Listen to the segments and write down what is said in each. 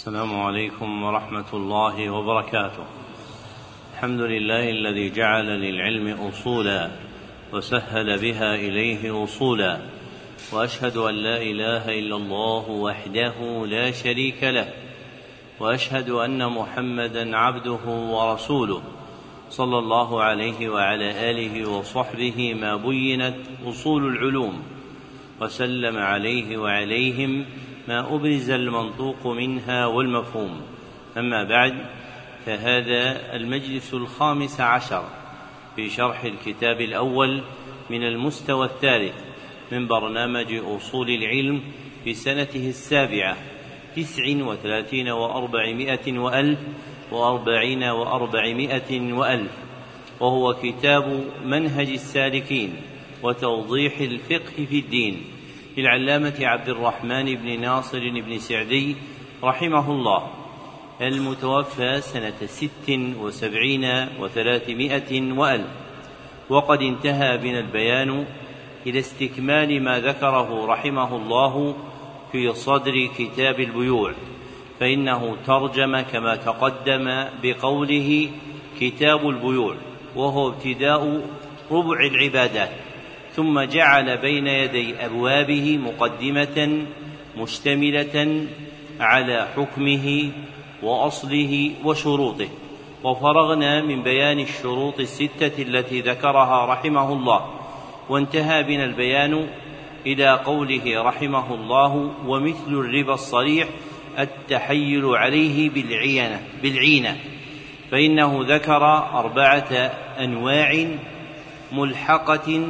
السلام عليكم ورحمة الله وبركاته. الحمد لله الذي جعل للعلم أصولا وسهل بها إليه وصولا، وأشهد أن لا إله إلا الله وحده لا شريك له، وأشهد أن محمدا عبده ورسوله صلى الله عليه وعلى آله وصحبه ما بينت أصول العلوم، وسلم عليه وعليهم ما أبرز المنطوق منها والمفهوم. أما بعد، فهذا المجلس 15 في شرح الكتاب الأول من المستوى الثالث من برنامج أصول العلم في سنته 7 39 و400 وألف و40 و400 وألف، وهو كتاب منهج السالكين وتوضيح الفقه في الدين للعلامة عبد الرحمن بن ناصر بن سعدي رحمه الله، المتوفى سنة 76 و300 وألف. وقد انتهى بنا البيان إلى استكمال ما ذكره رحمه الله في صدر كتاب البيوع، فإنه ترجم كما تقدم بقوله كتاب البيوع، وهو ابتداء ربع العبادات، ثم جعل بين يدي أبوابه مقدمة مشتملة على حكمه وأصله وشروطه. وفرغنا من بيان الشروط 6 التي ذكرها رحمه الله، وانتهى بنا البيان إلى قوله رحمه الله: ومثل الربا الصريح التحيل عليه بالعينة، فإنه ذكر 4 أنواع ملحقة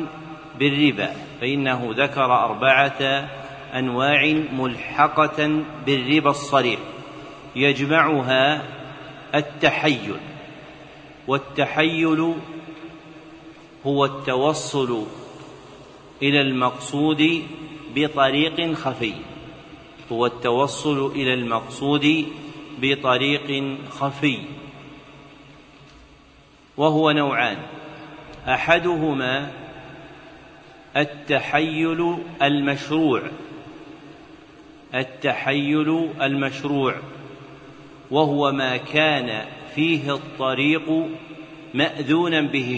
بالربا الصريح يجمعها التحيل. والتحيل هو التوصل إلى المقصود بطريق خفي، وهو نوعان: أحدهما التحيل المشروع، وهو ما كان فيه الطريق مأذونا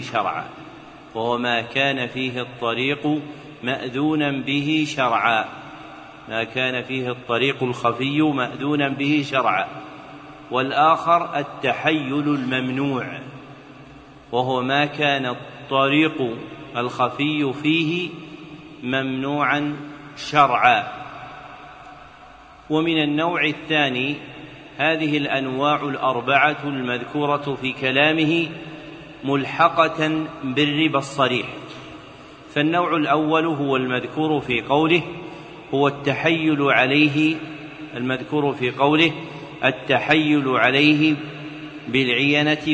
به شرعا، ما كان فيه الطريق الخفي مأذونا به شرعا. والآخر التحيل الممنوع، وهو ما كان الطريق الخفي فيه ممنوعا شرعا. ومن النوع الثاني هذه الأنواع 4 المذكورة في كلامه ملحقة بالربا الصريح. فالنوع الأول هو المذكور في قوله، هو التحيل عليه، التحيل عليه بالعينة،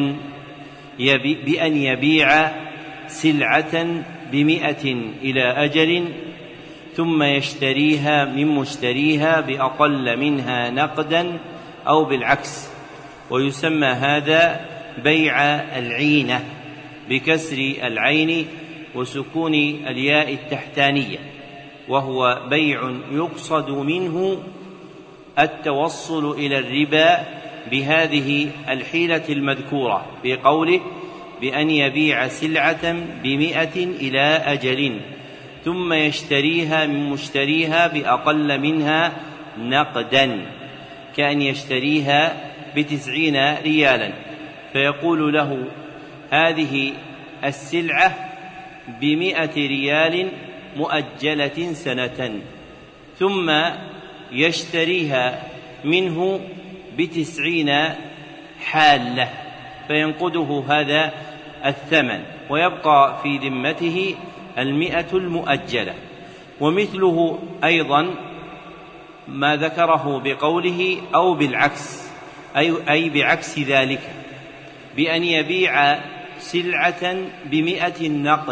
بأن يبيع سلعة ب100 إلى أجل، ثم يشتريها من مشتريها بأقل منها نقدا أو بالعكس. ويسمى هذا بيع العينة بكسر العين وسكون الياء التحتانية، وهو بيع يقصد منه التوصل إلى الربا بهذه الحيلة المذكورة في قوله: بأن يبيع سلعة ب100 إلى أجل، ثم يشتريها من مشتريها بأقل منها نقدا، كأن يشتريها ب90 ريالا، فيقول له: هذه السلعة ب100 ريال مؤجلة سنة، ثم يشتريها منه ب90 حالة، فينقده هذا الثمن، ويبقى في ذمته 100 المؤجلة. ومثله أيضا ما ذكره بقوله أو بالعكس، أي بعكس ذلك، بأن يبيع سلعة ب100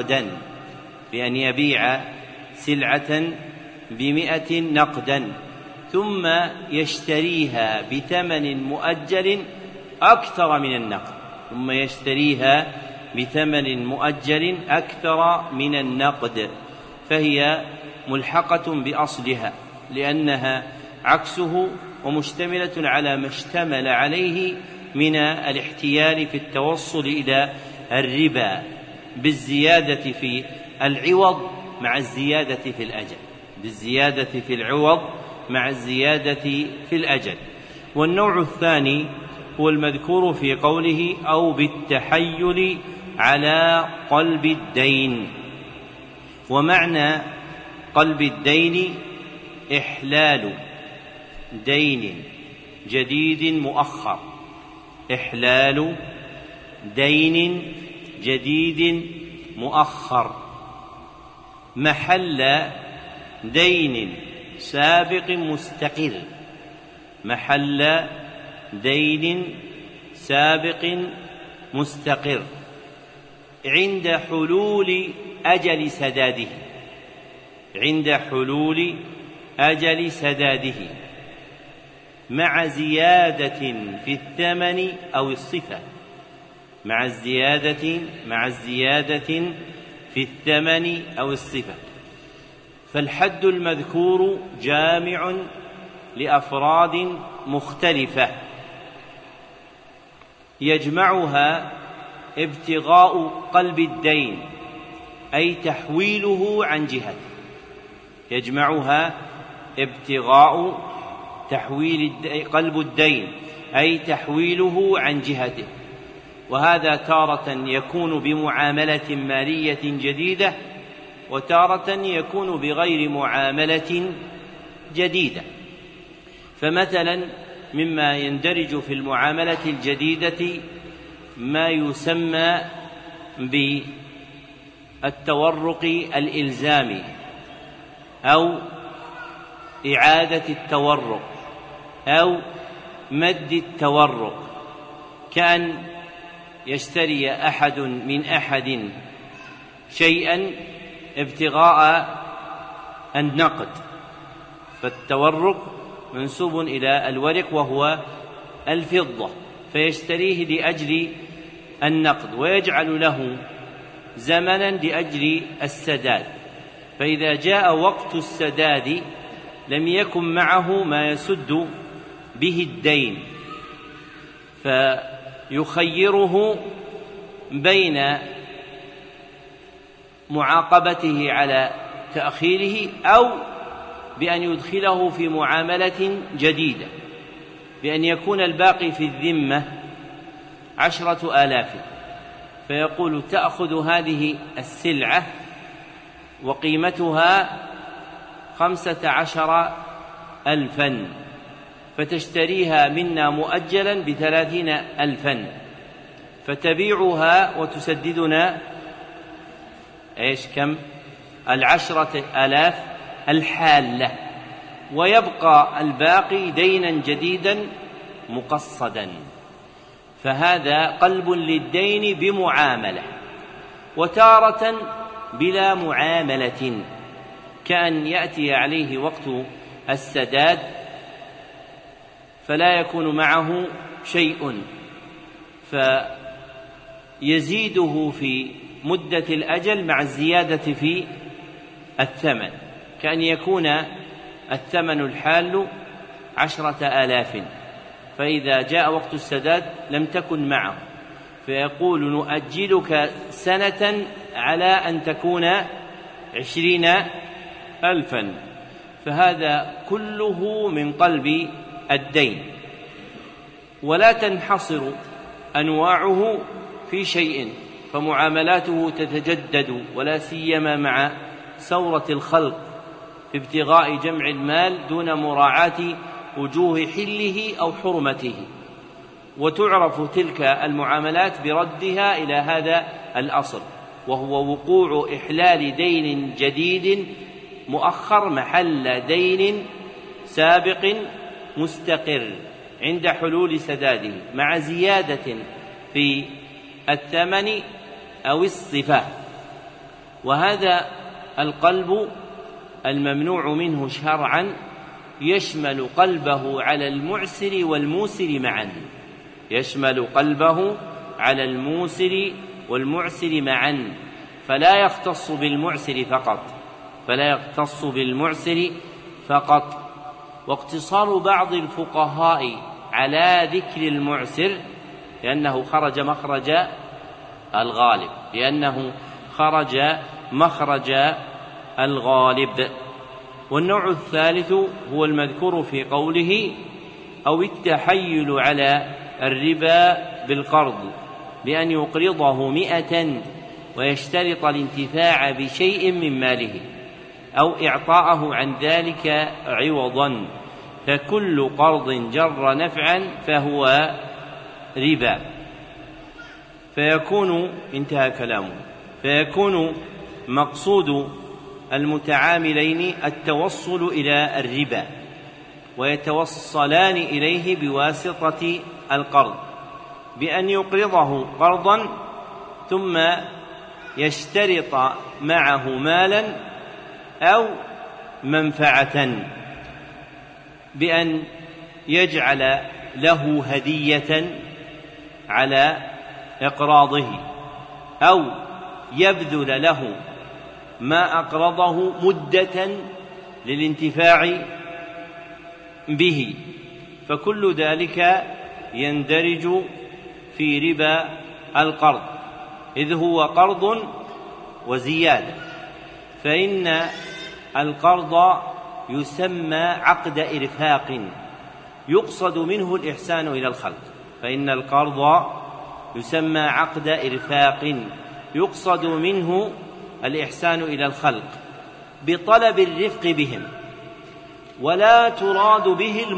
نقدا، ثم يشتريها بثمن مؤجل أكثر من النقد، فهي ملحقة بأصلها، لأنها عكسه ومشتملة على ما اشتمل عليه من الاحتيال في التوصل إلى الربا بالزيادة في العوض مع الزيادة في الأجل، بالزيادة في العوض مع الزيادة في الأجل. والنوع الثاني هو المذكور في قوله أو بالتحيل على قلب الدين. ومعنى قلب الدين إحلال دين جديد مؤخر، إحلال دين جديد مؤخر محل دين سابق مستقر، محل دين سابق مستقر عند حلول أجل سداده، عند حلول أجل سداده مع زيادة في الثمن أو الصفة، مع الزيادة في الثمن أو الصفة. فالحد المذكور جامع لأفراد مختلفة يجمعها ابتغاء قلب الدين أي تحويله عن جهته، يجمعها ابتغاء تحويل قلب الدين أي تحويله عن جهته. وهذا تارة يكون بمعاملة مالية جديدة، وتارة يكون بغير معاملة جديدة. فمثلا مما يندرج في المعاملة الجديدة ما يسمى بالتورق الإلزامي أو إعادة التورق أو مد التورق، كأن يشتري أحد من أحد شيئا ابتغاء النقد، فالتورق منسوب إلى الورق وهو الفضة، فيشتريه لأجل النقد ويجعل له زمنا لأجل السداد، فإذا جاء وقت السداد لم يكن معه ما يسد به الدين، فيخيره بين معاقبته على تأخيره أو بأن يدخله في معاملة جديدة، بأن يكون الباقي في الذمة 10,000، فيقول تأخذ هذه السلعة وقيمتها 15,000 فتشتريها منا مؤجلا 30,000 فتبيعها وتسددنا كم 10,000 الحالة، ويبقى الباقي دينا جديدا مقصدا. فهذا قلب للدين بمعاملة، وتارة بلا معاملة، كأن يأتي عليه وقت السداد فلا يكون معه شيء فيزيده في مدة الأجل مع الزيادة في الثمن، كأن يكون الثمن الحال 10,000 فإذا جاء وقت السداد لم تكن معه، فيقول نؤجلك سنة على أن تكون 20,000. فهذا كله من قلب الدين، ولا تنحصر أنواعه في شيء، فمعاملاته تتجدد، ولا سيما مع ثورة الخلق في ابتغاء جمع المال دون مراعاة وجوه حله أو حرمته، وتعرف تلك المعاملات بردها إلى هذا الأصل، وهو وقوع إحلال دين جديد مؤخر محل دين سابق مستقر عند حلول سداده مع زيادة في الثمن أو الصفة. وهذا القلب الممنوع منه شرعا يشمل قلبه على المعسر والموسر معا، يشمل قلبه على الموسر والمعسر معا، فلا يختص بالمعسر فقط، فلا يختص بالمعسر فقط. واقتصار بعض الفقهاء على ذكر المعسر لأنه خرج مخرج الغالب. والنوع الثالث هو المذكور في قوله أو التحيل على الربا بالقرض بأن يقرضه 100 ويشترط الانتفاع بشيء من ماله أو إعطاءه عن ذلك عوضا، فكل قرض جر نفعا فهو ربا. فيكون مقصود المتعاملين التوصل إلى الربا ويتوصلان إليه بواسطة القرض بأن يقرضه قرضا ثم يشترط معه مالا أو منفعة بأن يجعل له هدية على إقراضه أو يبذل له ما أقرضه مدة للانتفاع به، فكل ذلك يندرج في ربا القرض إذ هو قرض وزيادة. فإن القرض يسمى عقد إرفاق يقصد منه الإحسان إلى الخلق، فإن القرض يسمى عقد إرفاق يقصد منه الإحسان إلى الخلق بطلب الرفق بهم، ولا تراد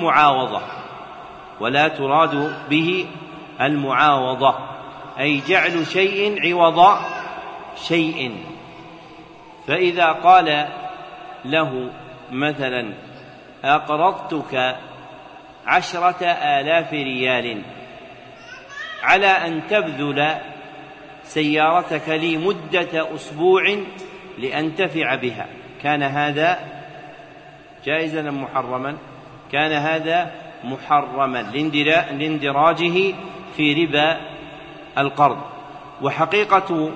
به المعاوضة أي جعل شيء عوض شيء. فإذا قال له مثلا أقرضتك 10,000 ريال على أن تبذل سيارتك لي مدة أسبوع لأنتفع بها، كان هذا جائزا أم محرما؟ كان هذا محرما لاندراجه في ربا القرض. وحقيقة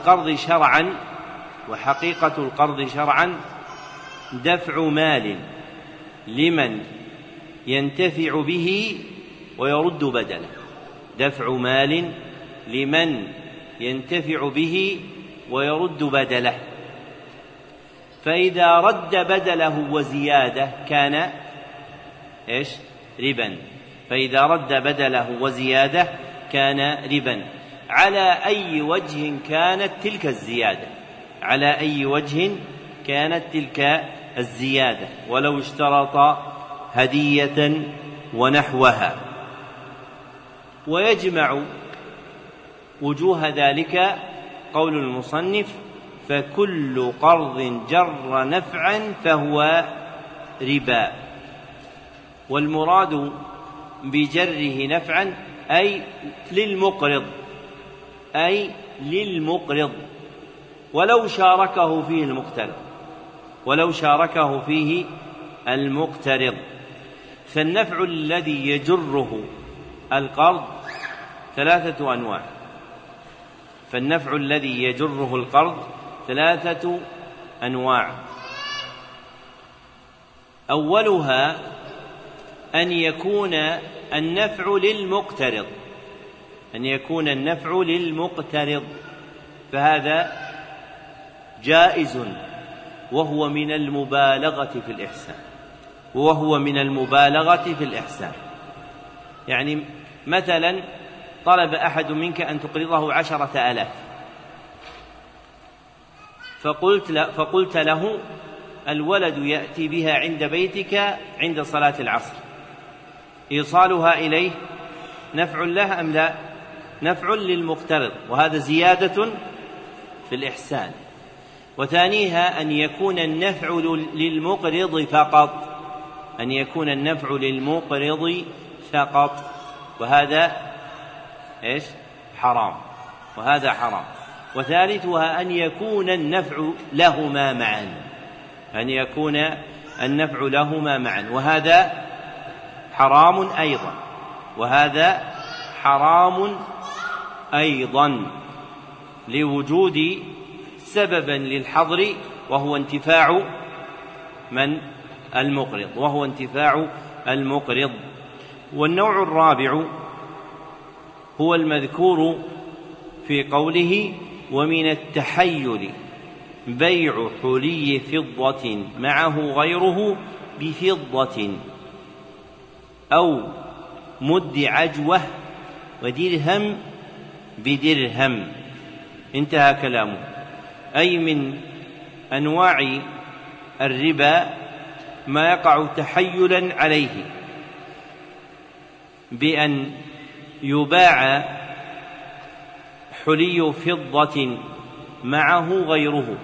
القرض شرعا دفع مال لمن ينتفع به ويرد بدله، دفع مال لمن ينتفع به ويرد بدله. فإذا رد بدله وزيادة كان ربا، فإذا رد بدله وزيادة كان ربا على أي وجه كانت تلك الزيادة ولو اشترط هدية ونحوها. ويجمع وجوه ذلك قول المصنف فكل قرض جر نفعا فهو ربا. والمراد بجره نفعا أي للمقرض ولو شاركه فيه المقترض. فالنفع الذي يجره القرض 3 أنواع، أولها أن يكون النفع للمقترض، فهذا جائز وهو من المبالغة في الإحسان. يعني مثلا طلب أحد منك أن تقرضه 10,000 فقلت له الولد يأتي بها عند بيتك عند صلاة العصر، إيصالها إليه نفع له أم لا؟ نفع للمقترض، وهذا زيادة في الإحسان. وثانيها أن يكون النفع للمقرض فقط، وهذا حرام. وثالثها أن يكون النفع لهما معا، وهذا حرام أيضا لوجود سببا للحظر وهو انتفاع المقرض، وهو انتفاع المقرض. والنوع الرابع هو المذكور في قوله: ومن التحيل بيع حلي فضة معه غيره بفضة أو مد عجوة ودرهم بدرهم. انتهى كلامه. أي من أنواع الربا ما يقع تحيلا عليه بأن يباع حلي فضة معه غيره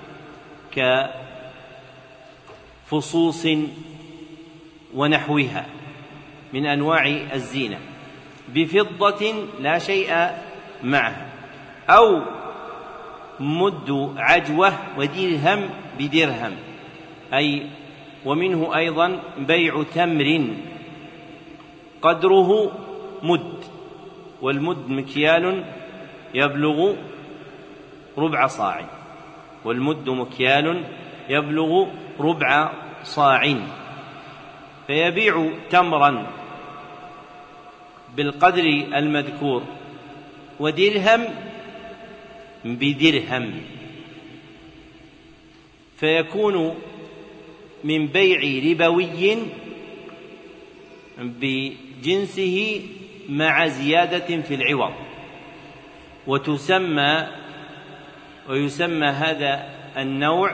كفصوص ونحوها من أنواع الزينة بفضة لا شيء معها، أو مد عجوة ودرهم بدرهم. أي ومنه أيضا بيع تمر قدره مد، والمد مكيال يبلغ ربع صاع، والمد مكيال يبلغ ربع صاع، فيبيع تمرا بالقدر المذكور ودرهم بدرهم، فيكون من بيع ربوي بجنسه مع زيادة في العوض. ويسمى هذا النوع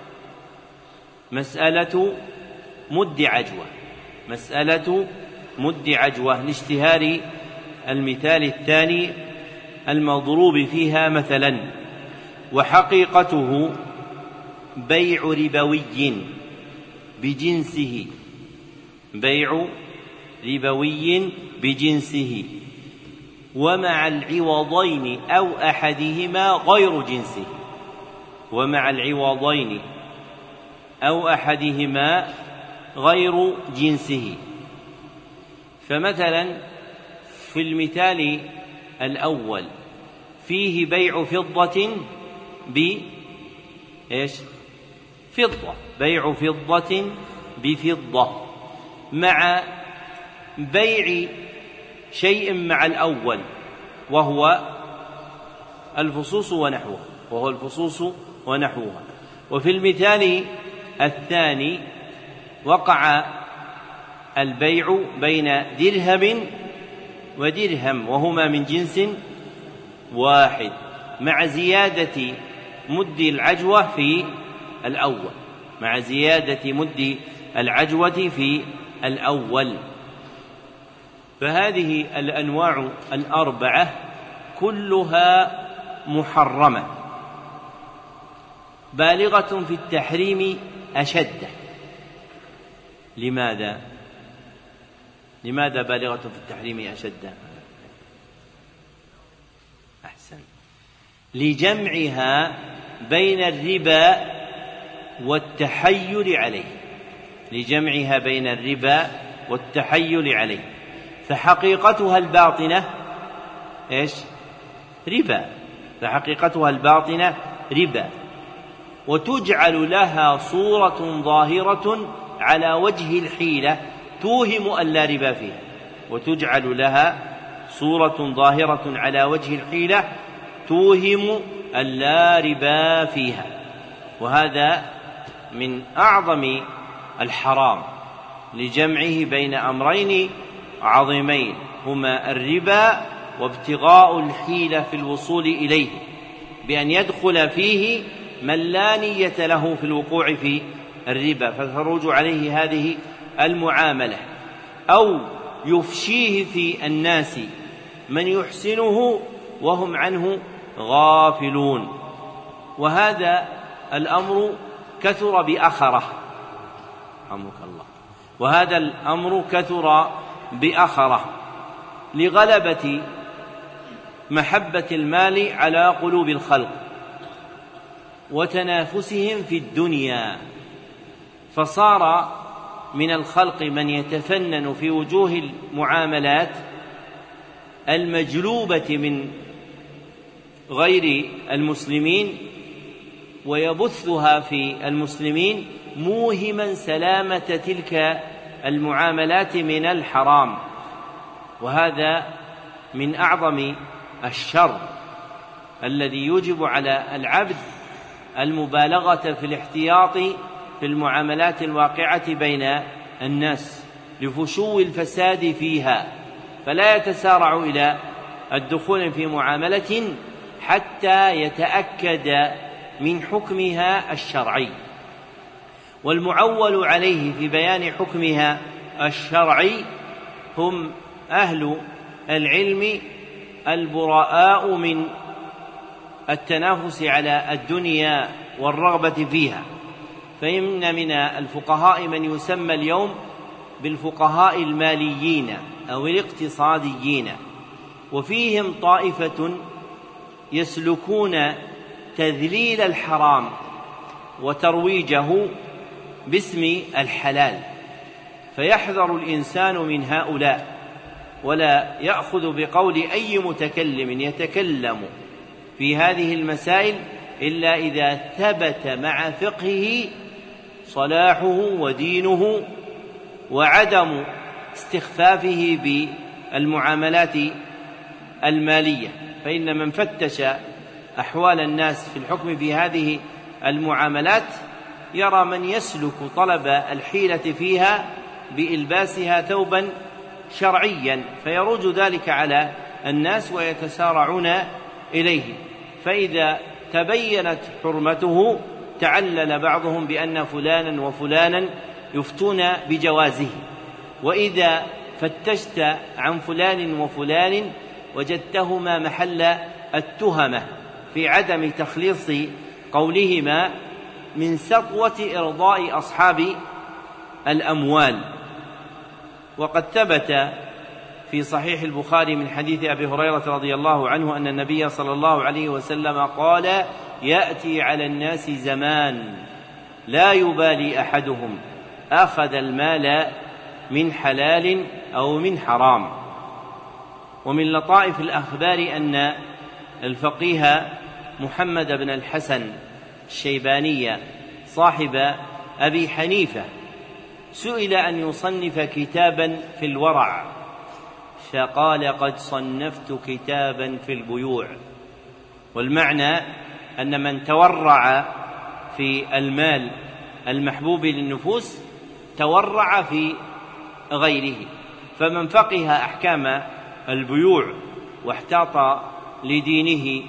مسألة مد عجوة، مسألة مد عجوة لاشتهار المثال الثاني المضروب فيها مثلا. وحقيقته بيع ربوي بجنسه، بيع ربوي بجنسه ومع العوضين أو أحدهما غير جنسه، ومع العوضين أو أحدهما غير جنسه. فمثلا في المثال الأول فيه بيع فضة فضة، بيع فضة بفضة مع بيع شيء مع الأول وهو الفصوص ونحوها. وفي المثال الثاني وقع البيع بين درهم ودرهم وهما من جنس واحد مع زيادة مد العجوة في الأول، مع زيادة مد العجوة في الأول. فهذه الأنواع الأربعة كلها محرمة بالغة في التحريم أشد. لماذا بالغة في التحريم أشد؟ أحسن، لجمعها بين الربا والتحيل عليه، لجمعها بين الربا والتحيل عليه. فحقيقتها الباطنة ربا، فحقيقتها الباطنة ربا، وتجعل لها صورة ظاهرة على وجه الحيلة توهم أن لا ربا فيها، وتجعل لها صورة ظاهرة على وجه الحيلة توهم أن لا ربا فيها. وهذا من أعظم الحرام لجمعه بين أمرين عظيمين هما الربا وابتغاء الحيلة في الوصول إليه، بأن يدخل فيه من لا نية له في الوقوع في الربا فتروج عليه هذه المعاملة، أو يفشيه في الناس من يحسنه وهم عنه غافلون. وهذا الأمر كثر بأخره، رحمك الله، وهذا الأمر كثر بأخره لغلبة محبة المال على قلوب الخلق وتنافسهم في الدنيا، فصار من الخلق من يتفنن في وجوه المعاملات المجلوبة من غير المسلمين ويبثها في المسلمين موهما سلامة تلك المعاملات من الحرام، وهذا من أعظم الشر الذي يوجب على العبد المبالغة في الاحتياط في المعاملات الواقعة بين الناس لفشو الفساد فيها، فلا يتسارع إلى الدخول في معاملة حتى يتأكد من حكمها الشرعي. والمعول عليه في بيان حكمها الشرعي هم أهل العلم البراء من التنافس على الدنيا والرغبة فيها، فإن من الفقهاء من يسمى اليوم بالفقهاء الماليين أو الاقتصاديين، وفيهم طائفة يسلكون تذليل الحرام وترويجه باسم الحلال، فيحذر الإنسان من هؤلاء ولا يأخذ بقول أي متكلم يتكلم في هذه المسائل إلا إذا ثبت مع فقهه صلاحه ودينه وعدم استخفافه بالمعاملات المالية. فإن من فتش أحوال الناس في الحكم في هذه المعاملات يرى من يسلك طلب الحيلة فيها بإلباسها ثوبا شرعيا، فيروج ذلك على الناس ويتسارعون إليه، فإذا تبينت حرمته تعلل بعضهم بأن فلانا وفلانا يفتون بجوازه، وإذا فتشت عن فلان وفلان وجدتهما محل التهمة في عدم تخليص قولهما من سطوة إرضاء أصحاب الأموال. وقد ثبت في صحيح البخاري من حديث أبي هريرة رضي الله عنه أن النبي صلى الله عليه وسلم قال: يأتي على الناس زمان لا يبالي أحدهم أخذ المال من حلال أو من حرام. ومن لطائف الأخبار أن الفقيه محمد بن الحسن الشيباني صاحب أبي حنيفة سئل أن يصنف كتابا في الورع، فقال: قد صنفت كتابا في البيوع. والمعنى أن من تورع في المال المحبوب للنفوس تورع في غيره، فمن فقه أحكام البيوع واحتاط لدينه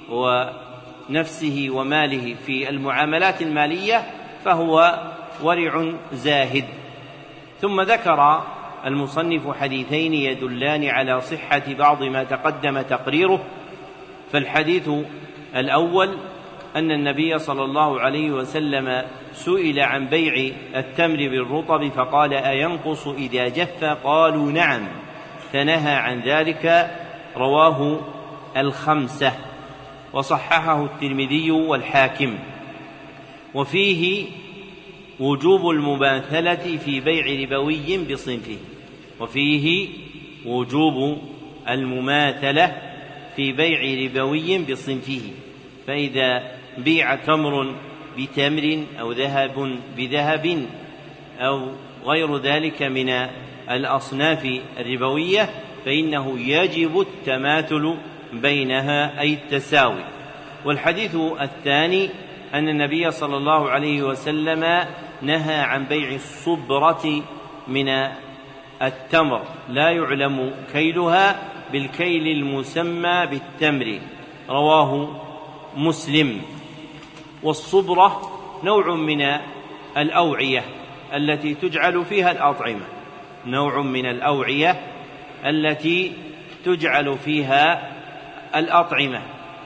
ونفسه وماله في المعاملات المالية فهو ورع زاهد. ثم ذكر المصنف حديثين يدلان على صحة بعض ما تقدم تقريره. فالحديث الأول أن النبي صلى الله عليه وسلم سئل عن بيع التمر بالرطب فقال: أينقص إذا جف؟ قالوا: نعم، فنهى عن ذلك. رواه الخمسة وصححه الترمذي والحاكم. وفيه وجوب المماثلة في بيع ربوي بصنفه، وفيه وجوب المماثلة في بيع ربوي بصنفه، فإذا بيع تمر بتمر أو ذهب بذهب أو غير ذلك من الأصناف الربوية فإنه يجب التماثل بينها أي التساوي. والحديث الثاني أن النبي صلى الله عليه وسلم نهى عن بيع الصبرة من التمر لا يعلم كيلها بالكيل المسمى بالتمر، رواه مسلم. والصبرة نوع من الأوعية التي تجعل فيها الأطعمة، نوع من الأوعية التي تجعل فيها الأطعمة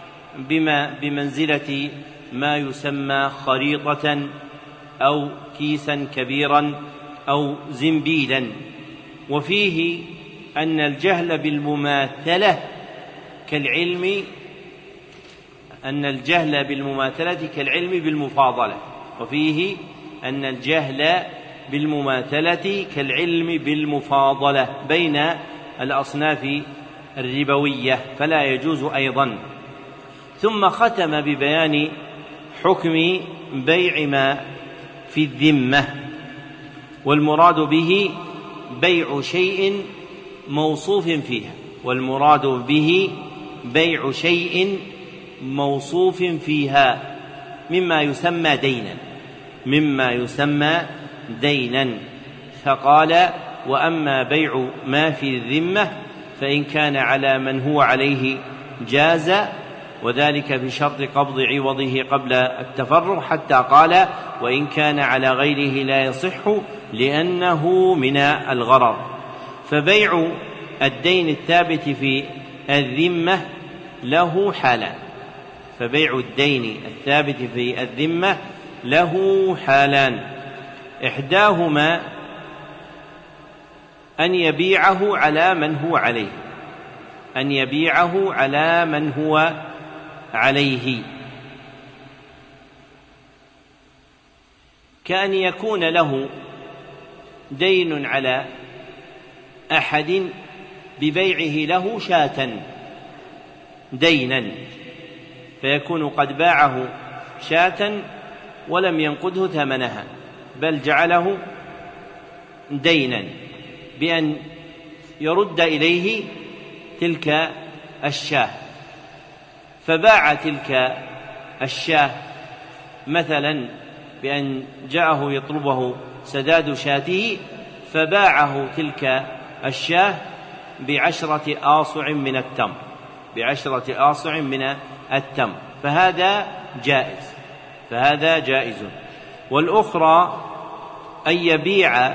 بمنزلة ما يسمى خريطة أو كيسا كبيرا أو زنبيلا. وفيه أن الجهل بالمماثلة كالعلم بالمفاضلة، وفيه أن الجهل بالمماثلة كالعلم بالمفاضلة بين الأصناف الربوية فلا يجوز أيضا. ثم ختم ببيان حكم بيع ما في الذمة، والمراد به بيع شيء موصوف فيها، والمراد به بيع شيء موصوف فيها مما يسمى دينا، فقال: وأما بيع ما في الذمة فإن كان على من هو عليه جاز، وذلك بشرط قبض عوضه قبل التفرق، حتى قال: وإن كان على غيره لا يصح لأنه من الغرر. فبيع الدين الثابت في الذمة له حالان، فبيع الدين الثابت في الذمة له حالان، إحداهما أن يبيعه على من هو عليه، كأن يكون له دين على أحد ببيعه له شاة دينا، فيكون قد باعه شاة ولم ينقده ثمنها، بل جعله دينا بأن يرد إليه تلك الشاة، فباع تلك الشاة مثلا بأن جاءه يطلبه سداد شاته، فباعه تلك الشاة ب10 آصع من التمر، فهذا جائز. والأخرى أن يبيع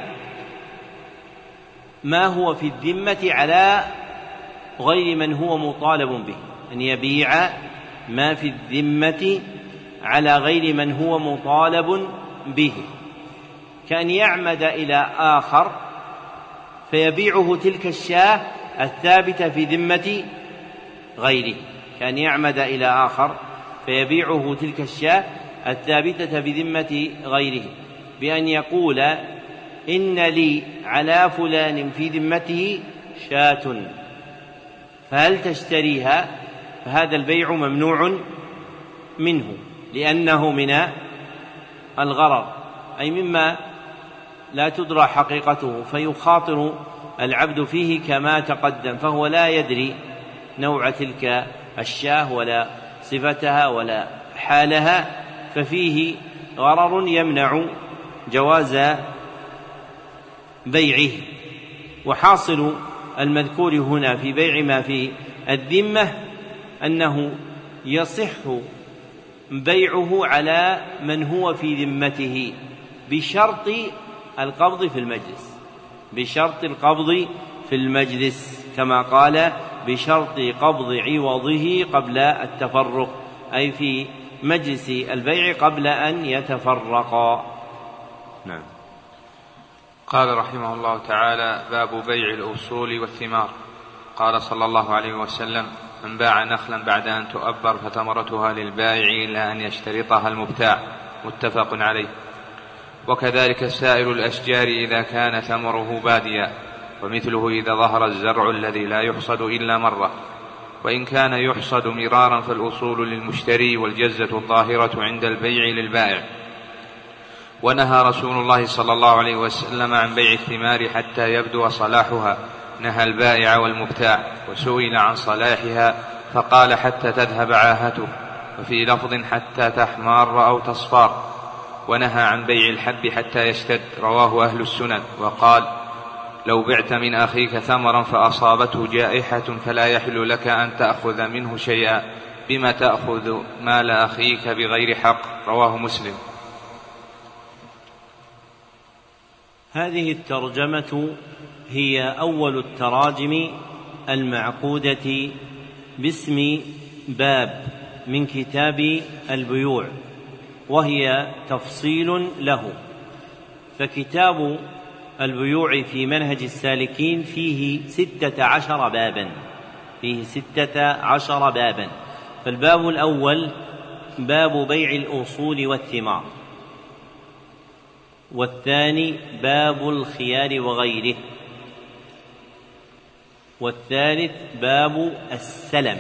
ما هو في الذمة على غير من هو مطالب به، أن يبيع ما في الذمة على غير من هو مطالب به، كأن يعمد إلى آخر فيبيعه تلك الشاة الثابتة في ذمة غيره، كأن يعمد إلى آخر فيبيعه تلك الشاة الثابتة بذمة غيره، بأن يقول: إن لي على فلان في ذمته شاة فهل تشتريها؟ فهذا البيع ممنوع منه، لأنه من الغرر، أي مما لا تدرى حقيقته، فيخاطر العبد فيه كما تقدم، فهو لا يدري نوع تلك الشاة ولا صفتها ولا حالها، ففيه غرر يمنع جواز بيعه. وحاصل المذكور هنا في بيع ما في الذمة أنه يصح بيعه على من هو في ذمته بشرط القبض في المجلس، كما قال: بشرط قبض عوضه قبل التفرق، أي في مجلس البيع قبل أن يتفرقا. نعم. قال رحمه الله تعالى: باب بيع الأصول والثمار. قال صلى الله عليه وسلم: من باع نخلا بعد أن تؤبر فثمرتها للبائع إلا أن يشترطها المبتاع، متفق عليه. وكذلك سائر الأشجار إذا كان ثمره باديا، ومثله إذا ظهر الزرع الذي لا يحصد إلا مرة، وإن كان يحصد مرارا فالأصول للمشتري والجزة الظاهرة عند البيع للبائع. ونهى رسول الله صلى الله عليه وسلم عن بيع الثمار حتى يبدو صلاحها، نهى البائع والمبتاع، وسئل عن صلاحها فقال: حتى تذهب عاهته، وفي لفظ: حتى تحمار أو تصفار. ونهى عن بيع الحب حتى يشتد، رواه أهل السنن. وقال: لو بعت من أخيك ثمرا فأصابته جائحة فلا يحل لك أن تأخذ منه شيئا، بما تأخذ مال أخيك بغير حق، رواه مسلم. هذه الترجمة هي أول التراجم المعقودة باسم باب من كتاب البيوع، وهي تفصيل له. فكتاب البيوع في منهج السالكين فيه 16 بابا. فالباب الأول باب بيع الأصول والثمار، والثاني باب الخيار وغيره، والثالث باب السلم.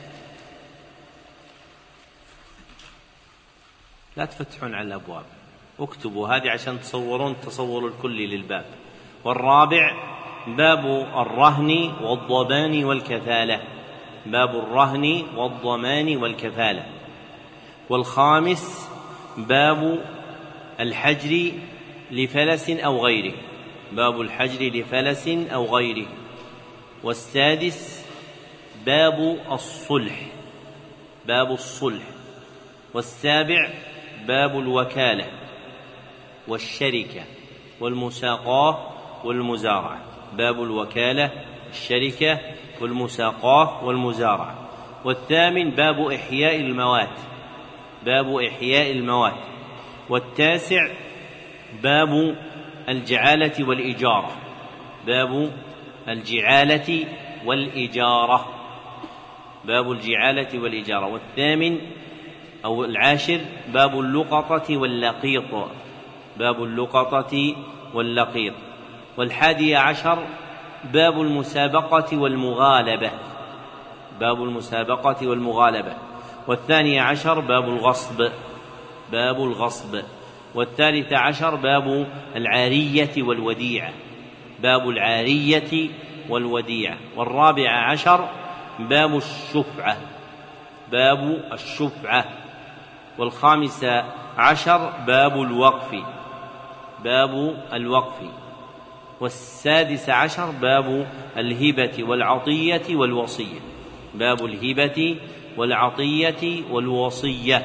لا تفتحون على الأبواب اكتبوا هذه عشان تصورون التصور الكلي للباب. والرابع باب الرهن والضمان والكفالة، باب الرهن والضمان والكفالة. والخامس باب الحجر لفلس أو غيره، باب الحجر لفلس أو غيره. والسادس باب الصلح، باب الصلح. والسابع باب الوكالة والشركة والمساقاة والمزارعة، باب الوكالة الشركة والمساقاة والمزارعة. والثامن باب إحياء الموات، باب إحياء الموات. والتاسع باب الجعالة والإجارة، باب الجعالة والإجارة، باب الجعالة والإجارة. والثامن أو العاشر باب اللقطة واللقيط، باب اللقطة واللقيط. والحادي عشر باب المسابقة والمغالبة، باب المسابقة والمغالبة. والثاني عشر باب الغصب، باب الغصب. والثالث عشر باب العارية والوديعة، باب العارية والوديعة. والرابع عشر باب الشفعة، باب الشفعة. والخامس عشر باب الوقف، باب الوقف. والسادس عشر باب الهبة والعطية والوصية، باب الهبة والعطية والوصية.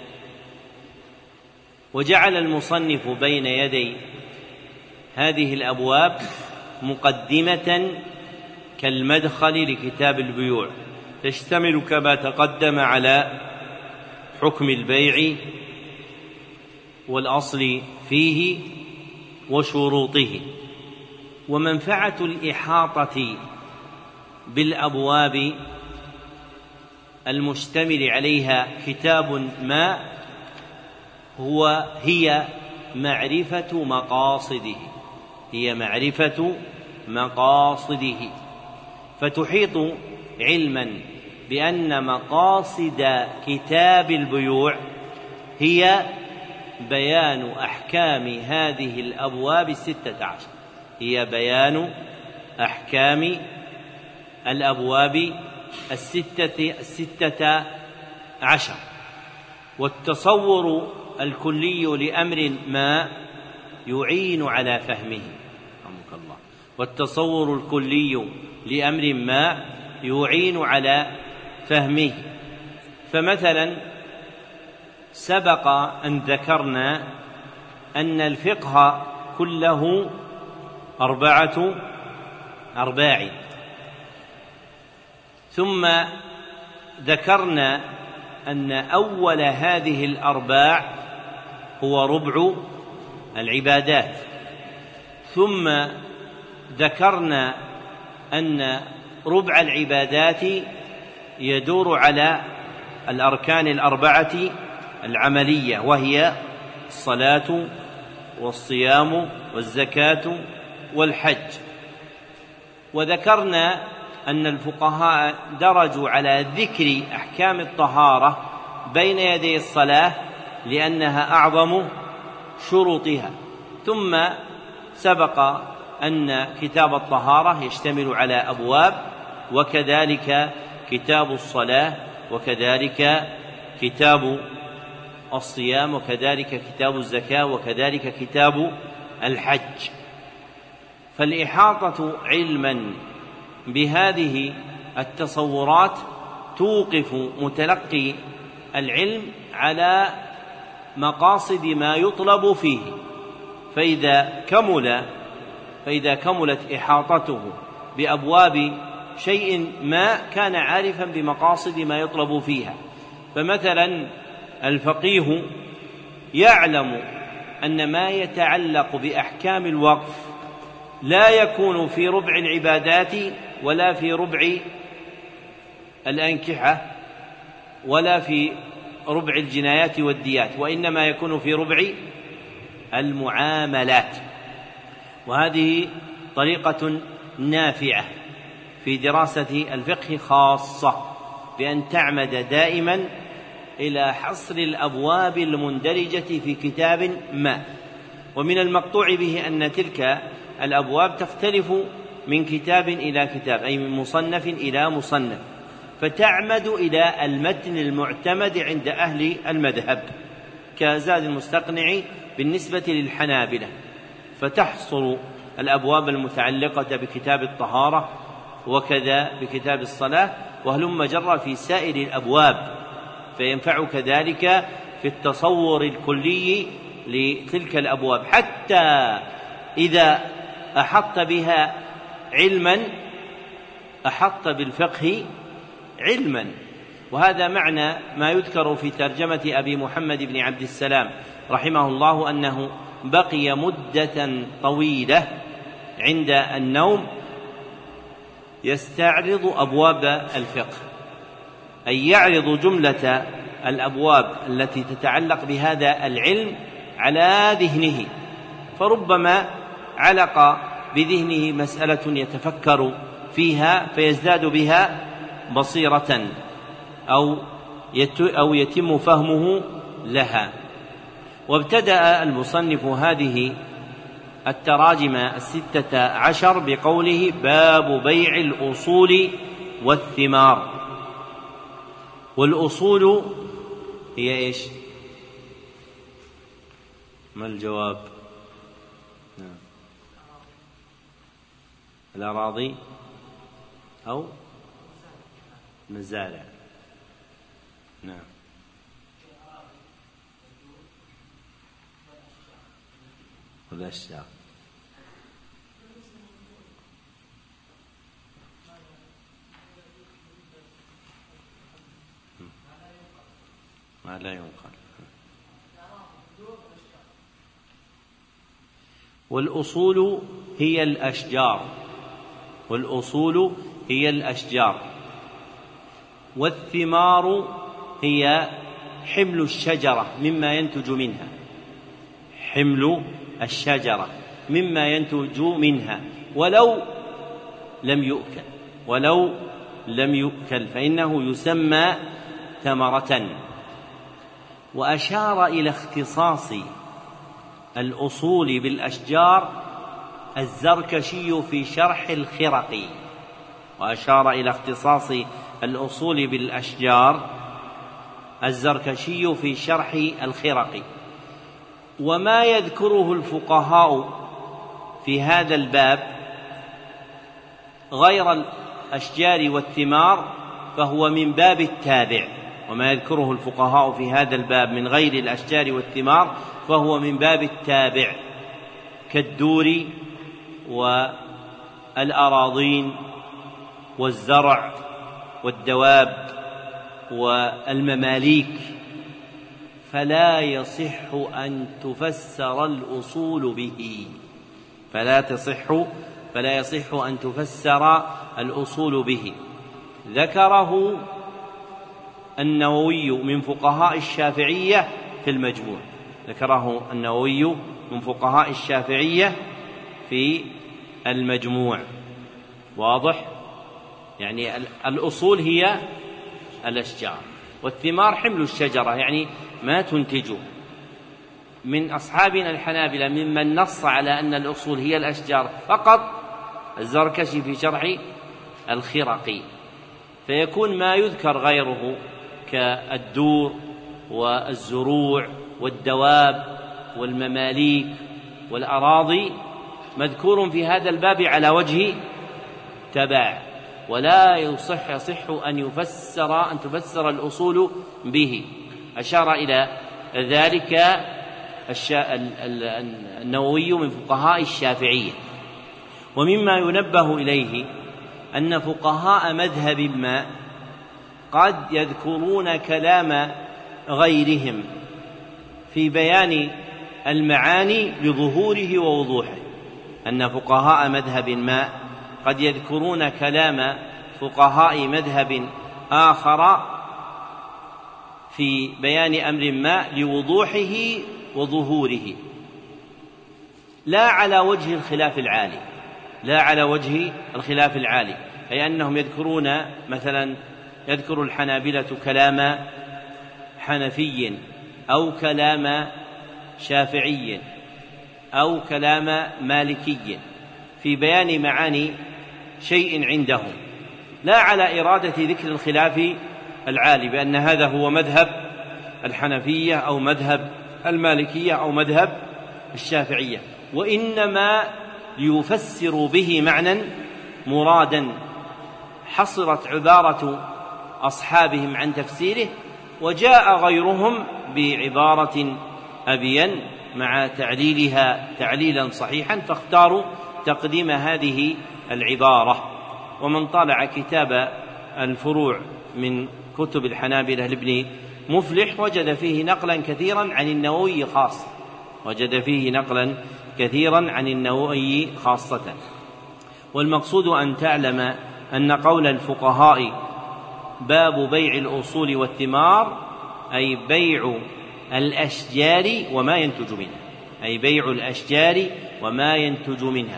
وجعل المصنف بين يدي هذه الأبواب مقدمة كالمدخل لكتاب البيوع، تشتمل كما تقدم على حكم البيع والأصل فيه وشروطه. ومنفعة الإحاطة بالأبواب المشتمل عليها كتاب ما هي معرفة مقاصده، هي معرفة مقاصده. فتحيط علما بأن مقاصد كتاب البيوع هي بيان أحكام هذه الأبواب 16، هي بيان أحكام الأبواب 16. والتصور الكلي لأمر ما يعين على فهمه، رحمك الله. والتصور الكلي لأمر ما يعين على فهمه. فمثلا سبق أن ذكرنا أن الفقه كله 4 أرباع، ثم ذكرنا أن أول هذه الأرباع هو ربع العبادات، ثم ذكرنا أن ربع العبادات يدور على الأركان 4 العملية، وهي الصلاة والصيام والزكاة والحج. وذكرنا أن الفقهاء درجوا على ذكر أحكام الطهارة بين يدي الصلاة لأنها أعظم شروطها. ثم سبق أن كتاب الطهارة يشتمل على أبواب، وكذلك كتاب الصلاة، وكذلك كتاب الصيام، وكذلك كتاب الزكاة، وكذلك كتاب الحج. فالإحاطة علما بهذه التصورات توقف متلقي العلم على مقاصد ما يطلب فيه، فإذا كملت إحاطته بأبواب شيء ما كان عارفا بمقاصد ما يطلب فيها. فمثلا الفقيه يعلم أن ما يتعلق بأحكام الوقف لا يكون في ربع العبادات ولا في ربع الأنكحة ولا في ربع الجنايات والديات، وإنما يكون في ربع المعاملات. وهذه طريقة نافعة في دراسة الفقه خاصة، بأن تعمد دائما إلى حصر الأبواب المندرجة في كتاب ما. ومن المقطوع به أن تلك الأبواب تختلف من كتاب إلى كتاب، أي من مصنف إلى مصنف، فتعمد إلى المتن المعتمد عند أهل المذهب كزاد المستقنع بالنسبة للحنابلة، فتحصر الأبواب المتعلقة بكتاب الطهارة وكذا بكتاب الصلاة وهلم جرى في سائر الأبواب، فينفعك ذلك في التصور الكلي لتلك الأبواب، حتى إذا أحط بها علما أحط بالفقه علما. وهذا معنى ما يذكر في ترجمة أبي محمد بن عبد السلام رحمه الله، أنه بقي مدة طويلة عند النوم يستعرض أبواب الفقه، أي يعرض جملة الأبواب التي تتعلق بهذا العلم على ذهنه، فربما علق بذهنه مسألة يتفكر فيها فيزداد بها بصيرة أو يتم فهمه لها. وابتدأ المصنف هذه التراجم 16 بقوله: باب بيع الأصول والثمار. والأصول هي إيش؟ ما الجواب؟ الأراضي أو مزارع. نعم. والأشجار. ما لا ينقل. والأصول هي الأشجار، والأصول هي الأشجار، والثمار هي حمل الشجرة مما ينتج منها، حمل الشجرة مما ينتج منها، ولو لم يؤكل فإنه يسمى ثمرة. وأشار إلى اختصاص الأصول بالأشجار الزركشي في شرح الخرق، وأشار إلى اختصاص الأصول بالأشجار الزركشي في شرح الخرق. وما يذكره الفقهاء في هذا الباب غير الأشجار والثمار فهو من باب التابع، وما يذكره الفقهاء في هذا الباب من غير الأشجار والثمار فهو من باب التابع، كالدور والأراضين والزرع والدواب والمماليك، فلا يصح أن تفسر الأصول به، فلا يصح أن تفسر الأصول به. ذكره النووي من فقهاء الشافعية في المجموع، ذكره النووي من فقهاء الشافعية في المجموع. واضح؟ يعني الأصول هي الأشجار، والثمار حمل الشجرة يعني ما تنتجه. من أصحابنا الحنابلة ممن نص على أن الأصول هي الأشجار فقط الزركشي في شرح الخرقي، فيكون ما يذكر غيره كالدور والزروع والدواب والمماليك والأراضي مذكور في هذا الباب على وجه تبع، ولا يصح أن تفسر الأصول به. أشار إلى ذلك النووي من فقهاء الشافعية. ومما ينبه إليه أن فقهاء مذهب ما قد يذكرون كلام غيرهم في بيان المعاني لظهوره ووضوحه، أن فقهاء مذهب ما قد يذكرون كلام فقهاء مذهب آخر في بيان أمر ما لوضوحه وظهوره، لا على وجه الخلاف العالي، أي أنهم يذكرون مثلا يذكر الحنابلة كلام حنفي أو كلام شافعي أو كلام مالكي في بيان معاني شيء عندهم، لا على إرادة ذكر الخلاف العالي بأن هذا هو مذهب الحنفية أو مذهب المالكية أو مذهب الشافعية، وإنما ليفسروا به معنى مرادا حصرت عبارة أصحابهم عن تفسيره، وجاء غيرهم بعبارة أبين مع تعليلها تعليلا صحيحا، فاختاروا تقديم هذه العبارة. ومن طالع كتاب الفروع من كتب الحنابلة لابن مفلح وجد فيه نقلا كثيرا عن النووي خاصة، وجد فيه نقلا كثيرا عن النووي خاصة. والمقصود أن تعلم أن قول الفقهاء باب بيع الأصول والثمار أي بيع الأشجار وما ينتج منها، أي بيع الأشجار وما ينتج منها،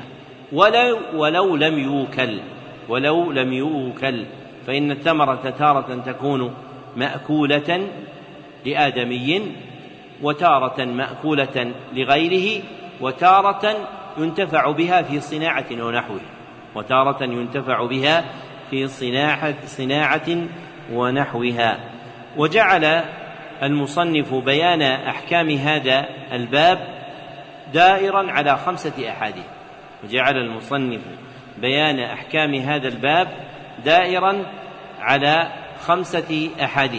ولو لم يوكل فإن الثمرة تارة تكون مأكولة لآدمي، وتارة مأكولة لغيره، وتارة ينتفع بها في صناعة ونحوها، وتارة ينتفع بها في صناعة ونحوها. وجعل المصنف بيان أحكام هذا الباب دائرا على 5 أحاديث، وجعل المصنف بيان أحكام هذا الباب دائرا على 5 أحاديث.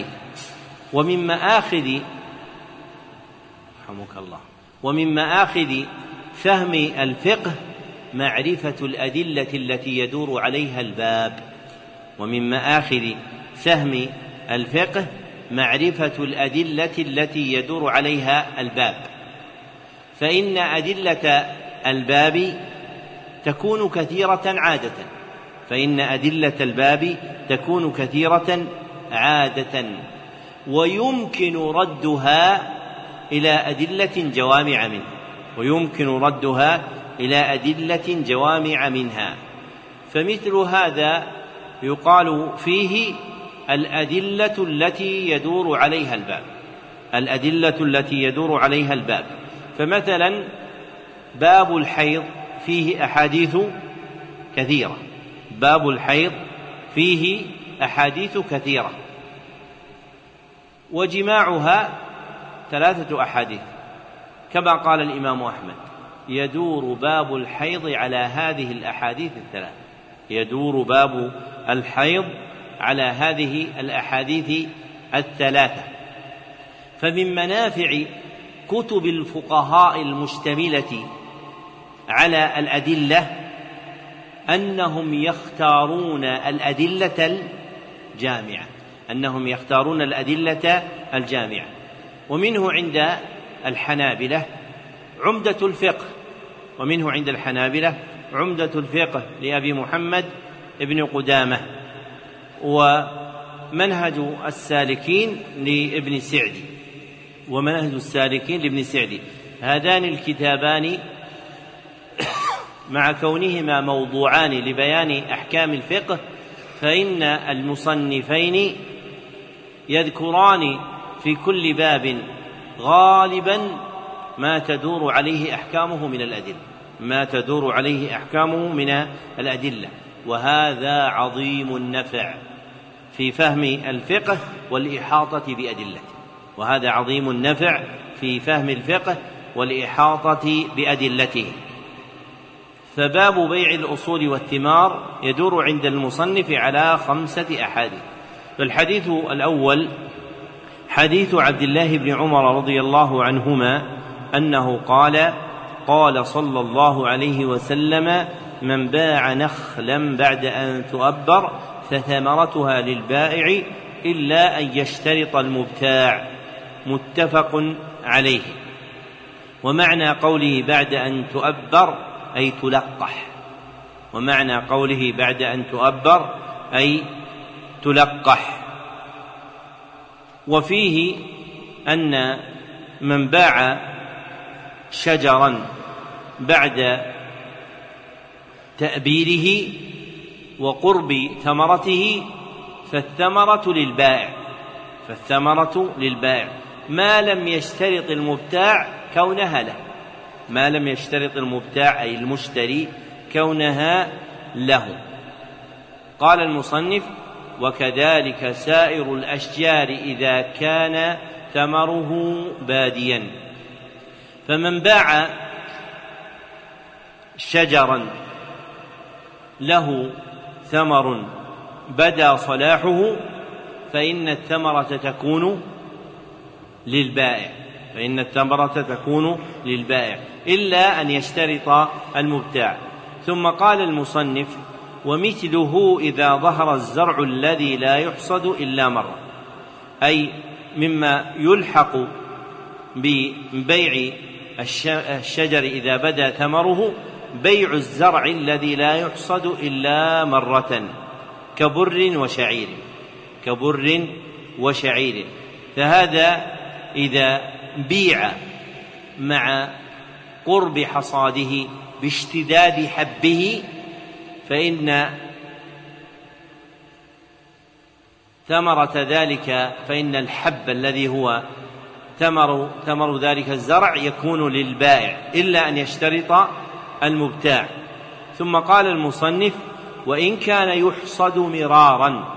ومن مآخذ فهم الفقه معرفة الأدلة التي يدور عليها الباب، ومن مآخذ فهم الفقه معرفة الأدلة التي يدور عليها الباب، فإن أدلة الباب تكون كثيرة عادة، فإن أدلة الباب تكون كثيرة عادة، ويمكن ردها إلى أدلة جوامع منها، ويمكن ردها إلى أدلة جوامع منها. فمثل هذا يقال فيه الأدلة التي يدور عليها الباب، الأدلة التي يدور عليها الباب. فمثلا باب الحيض فيه أحاديث كثيرة، باب الحيض فيه أحاديث كثيرة، وجماعها 3 أحاديث، كما قال الإمام أحمد يدور باب الحيض على هذه الأحاديث 3، يدور باب الحيض على هذه الأحاديث 3. فمن منافع كتب الفقهاء المشتملة على الأدلة أنهم يختارون الأدلة الجامعة، ومنه عند الحنابلة عمدة الفقه لأبي محمد ابن قدامة، ومنهج السالكين لابن سعدي. هذان الكتابان مع كونهما موضوعان لبيان أحكام الفقه، فإن المصنفين يذكران في كل باب غالبا ما تدور عليه أحكامه من الأدلة، وهذا عظيم النفع في فهم الفقه والإحاطة بأدلته. فباب بيع الأصول والثمار يدور عند المصنف على 5 أحاديث. فالحديث الأول حديث عبد الله بن عمر رضي الله عنهما أنه قال صلى الله عليه وسلم: من باع نخلا بعد أن تؤبر فثمرتها للبائع إلا أن يشترط المبتاع. متفق عليه. ومعنى قوله بعد أن تؤبر أي تلقح. وفيه أن من باع شجرا بعد تأبيره وقرب ثمرته فالثمرة للبائع، فالثمرة للبائع ما لم يشترط المبتاع كونها له، ما لم يشترط المبتاع أي المشتري كونها له. قال المصنف: وكذلك سائر الأشجار إذا كان ثمره باديا. فمن باع شجرا له ثمر بدا صلاحه فإن الثمرة تكون للبائع، فإن الثمرة تكون للبائع إلا أن يشترط المبتاع. ثم قال المصنف: ومثله إذا ظهر الزرع الذي لا يحصد إلا مرة، أي مما يلحق ببيع الشجر إذا بدا ثمره بيع الزرع الذي لا يحصد إلا مرة كبر وشعير، كبر وشعير. فهذا إذا بيع مع قرب حصاده باشتداد حبه فإن ثمرة ذلك، فإن الحب الذي هو ثمر ذلك الزرع يكون للبائع إلا أن يشترط المبتاع. ثم قال المصنف: وإن كان يحصد مرارا،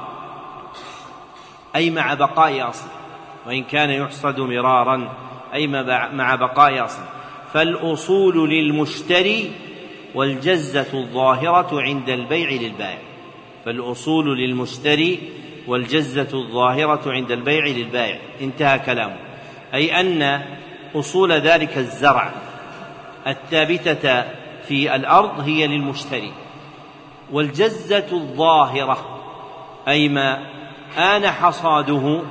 أي مع بقاء أصله، وإن كان يحصد مرارا أي مع بقاء أصله، فالأصول للمشتري والجزة الظاهرة عند البيع للبائع. فالأصول للمشتري والجزة الظاهرة عند البيع للبائع. انتهى كلامه، أي أن أصول ذلك الزرع الثابتة في الأرض هي للمشتري، والجزة الظاهرة أي ما آن حصاده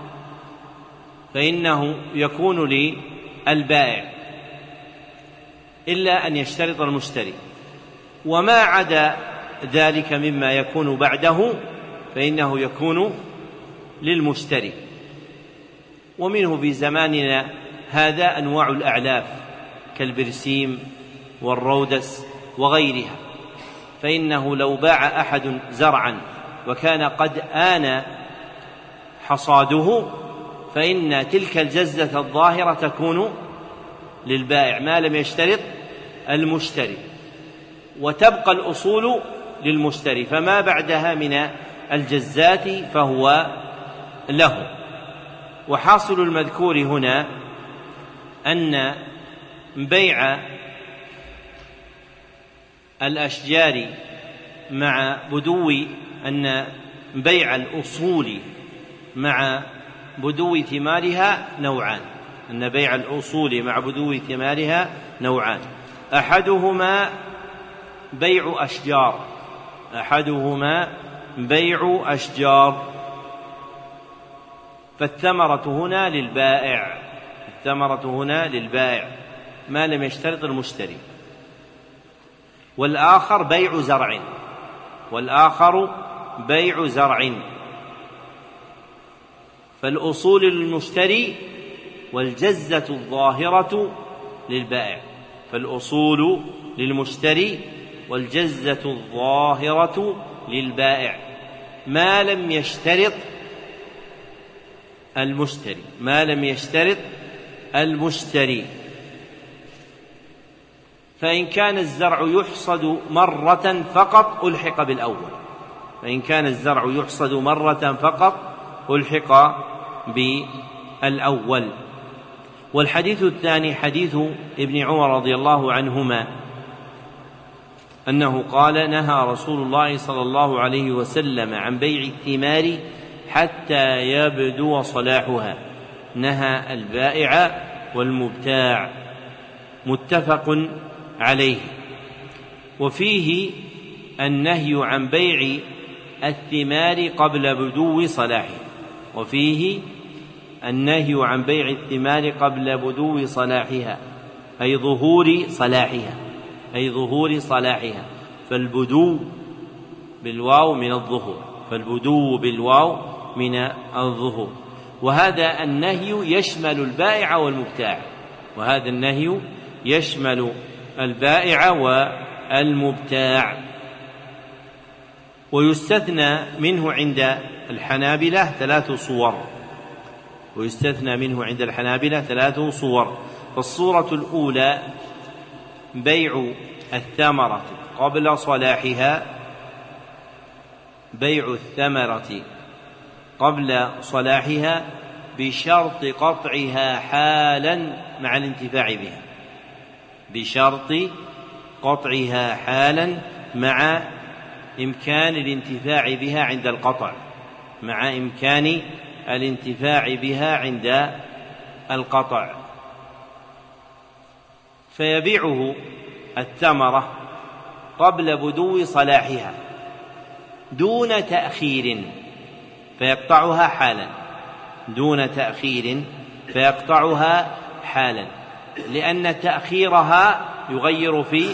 فإنه يكون للبائع إلا أن يشترط المشتري، وما عدا ذلك مما يكون بعده فإنه يكون للمشتري. ومنه في زماننا هذا أنواع الأعلاف كالبرسيم والرودس وغيرها، فإنه لو باع أحد زرعا وكان قد آن حصاده فإن تلك الجزة الظاهرة تكون للبائع ما لم يشترط المشتري، وتبقى الأصول للمشتري، فما بعدها من الجزات فهو له. وحاصل المذكور هنا أن بيع الأشجار مع بدو أن بيع الأصول مع بدو ثمارها نوعان، أن بيع الأصول مع بدو ثمارها نوعان: أحدهما بيع أشجار، أحدهما بيع أشجار، فالثمرة هنا للبائع، الثمرة هنا للبائع ما لم يشترط المشتري. والآخر بيع زرع، والآخر بيع زرع، فالأصول للمشتري والجزة الظاهرة للبائع، فالأصول للمشتري والجزة الظاهرة للبائع ما لم يشترط المشتري، ما لم يشترط المشتري. فإن كان الزرع يحصد مرة فقط ألحق بالأول، فإن كان الزرع يحصد مرة فقط ألحق بالأول. والحديث الثاني حديث ابن عمر رضي الله عنهما أنه قال: نهى رسول الله صلى الله عليه وسلم عن بيع الثمار حتى يبدو صلاحها، نهى البائع والمبتاع، متفق عليه. وفيه النهي عن بيع الثمار قبل بدو صلاحها، وفيه النهي عن بيع الثمار قبل بدو صلاحها أي ظهور صلاحها، أي ظهور صلاحها، فالبدو بالواو من الظهور، فالبدو بالواو من الظهور. وهذا النهي يشمل البائع والمبتاع، وهذا النهي يشمل البائع والمبتاع. ويستثنى منه عند الحنابلة 3 صور: ويستثنى منه عند الحنابلة 3 صور. فالصورة الأولى بيع الثمرة قبل صلاحها، بيع الثمرة قبل صلاحها بشرط قطعها حالا مع الانتفاع بها، بشرط قطعها حالا مع إمكان الانتفاع بها عند القطع، مع إمكان الانتفاع بها عند القطع. فيبيعه الثمرة قبل بدو صلاحها دون تأخير فيقطعها حالا، دون تأخير فيقطعها حالا، لأن تأخيرها يغير في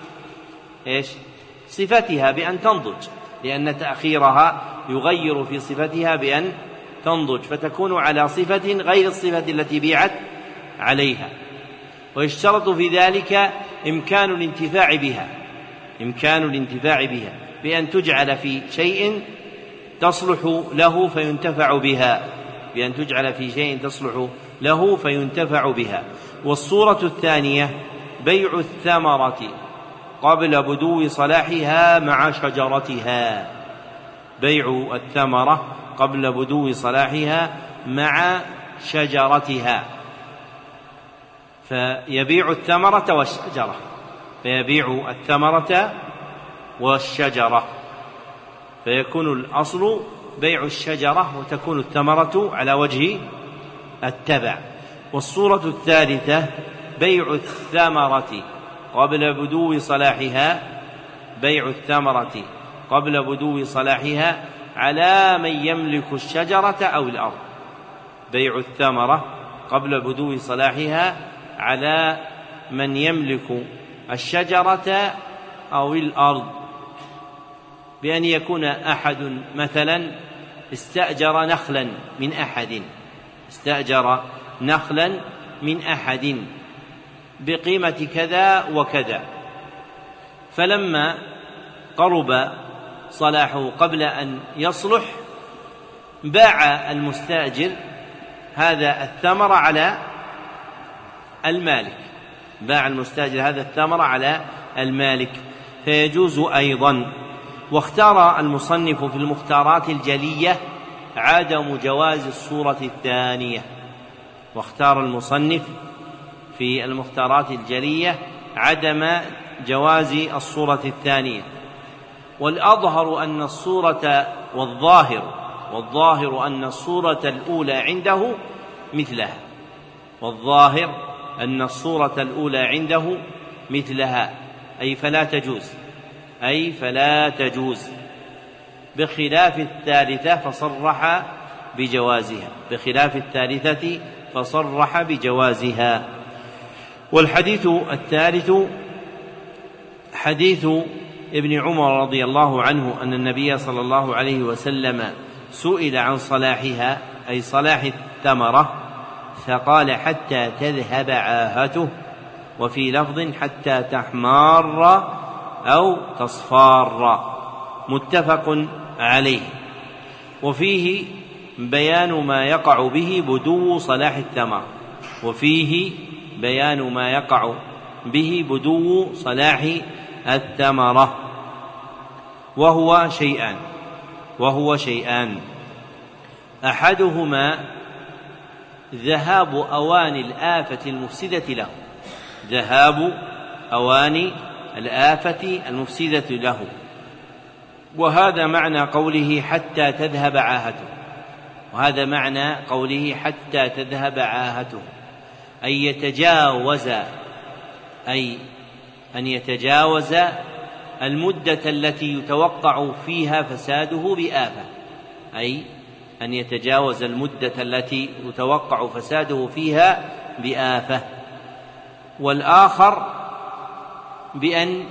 صفتها بأن تنضج، لأن تأخيرها يغير في صفتها بأن تنضج، فتكون على صفة غير الصفة التي بيعت عليها. ويشترط في ذلك إمكان الانتفاع بها، إمكان الانتفاع بها بأن تجعل في شيء تصلح له فينتفع بها، بأن تجعل في شيء تصلح له فينتفع بها. والصورة الثانية بيع الثمرة قبل بدو صلاحها مع شجرتها، بيع الثمرة قبل بدو صلاحها مع شجرتها، فيبيع الثمرة والشجرة، فيبيع الثمرة والشجرة، فيكون الأصل بيع الشجرة وتكون الثمرة على وجه التبع. والصورة الثالثة بيع الثمرة قبل بدو صلاحها، بيع الثمرة قبل بدو صلاحها على من يملك الشجرة أو الأرض، بيع الثمرة قبل بدو صلاحها على من يملك الشجرة أو الأرض، بأن يكون أحد مثلا استأجر نخلا من أحد، استأجر نخلا من أحد بقيمة كذا وكذا، فلما قرب صلاحه قبل أن يصلح باع المستأجر هذا الثمر على المالك، باع المستأجر هذا الثمر على المالك، فيجوز أيضا. واختار المصنف في المختارات الجلية عدم جواز الصورة الثانية، واختار المصنف في المختارات الجلية عدم جواز الصورة الثانية. والأظهر أن الصورة والظاهر أن الصورة الأولى عنده مثلها، والظاهر أن الصورة الأولى عنده مثلها، أي فلا تجوز، بخلاف الثالثة فصرح بجوازها، بخلاف الثالثة فصرح بجوازها. والحديث الثالث حديث ابن عمر رضي الله عنه أن النبي صلى الله عليه وسلم سئل عن صلاحها، أي صلاح الثمرة، فقال حتى تذهب عاهته، وفي لفظ حتى تحمار أو تصفار، متفق عليه. وفيه بيان ما يقع به بدو صلاح الثمر، وفيه بيان ما يقع به بدو صلاح الثمرة، وهو شيئان أحدهما ذهاب أوان الآفة المفسدة له، ذهاب أوان الآفة المفسدة له، وهذا معنى قوله حتى تذهب عاهته، وهذا معنى قوله حتى تذهب عاهته، أي أن يتجاوز المدة التي يتوقع فيها فساده بآفة، أي أن يتجاوز المدة التي يتوقع فساده فيها بآفة. والآخر بأن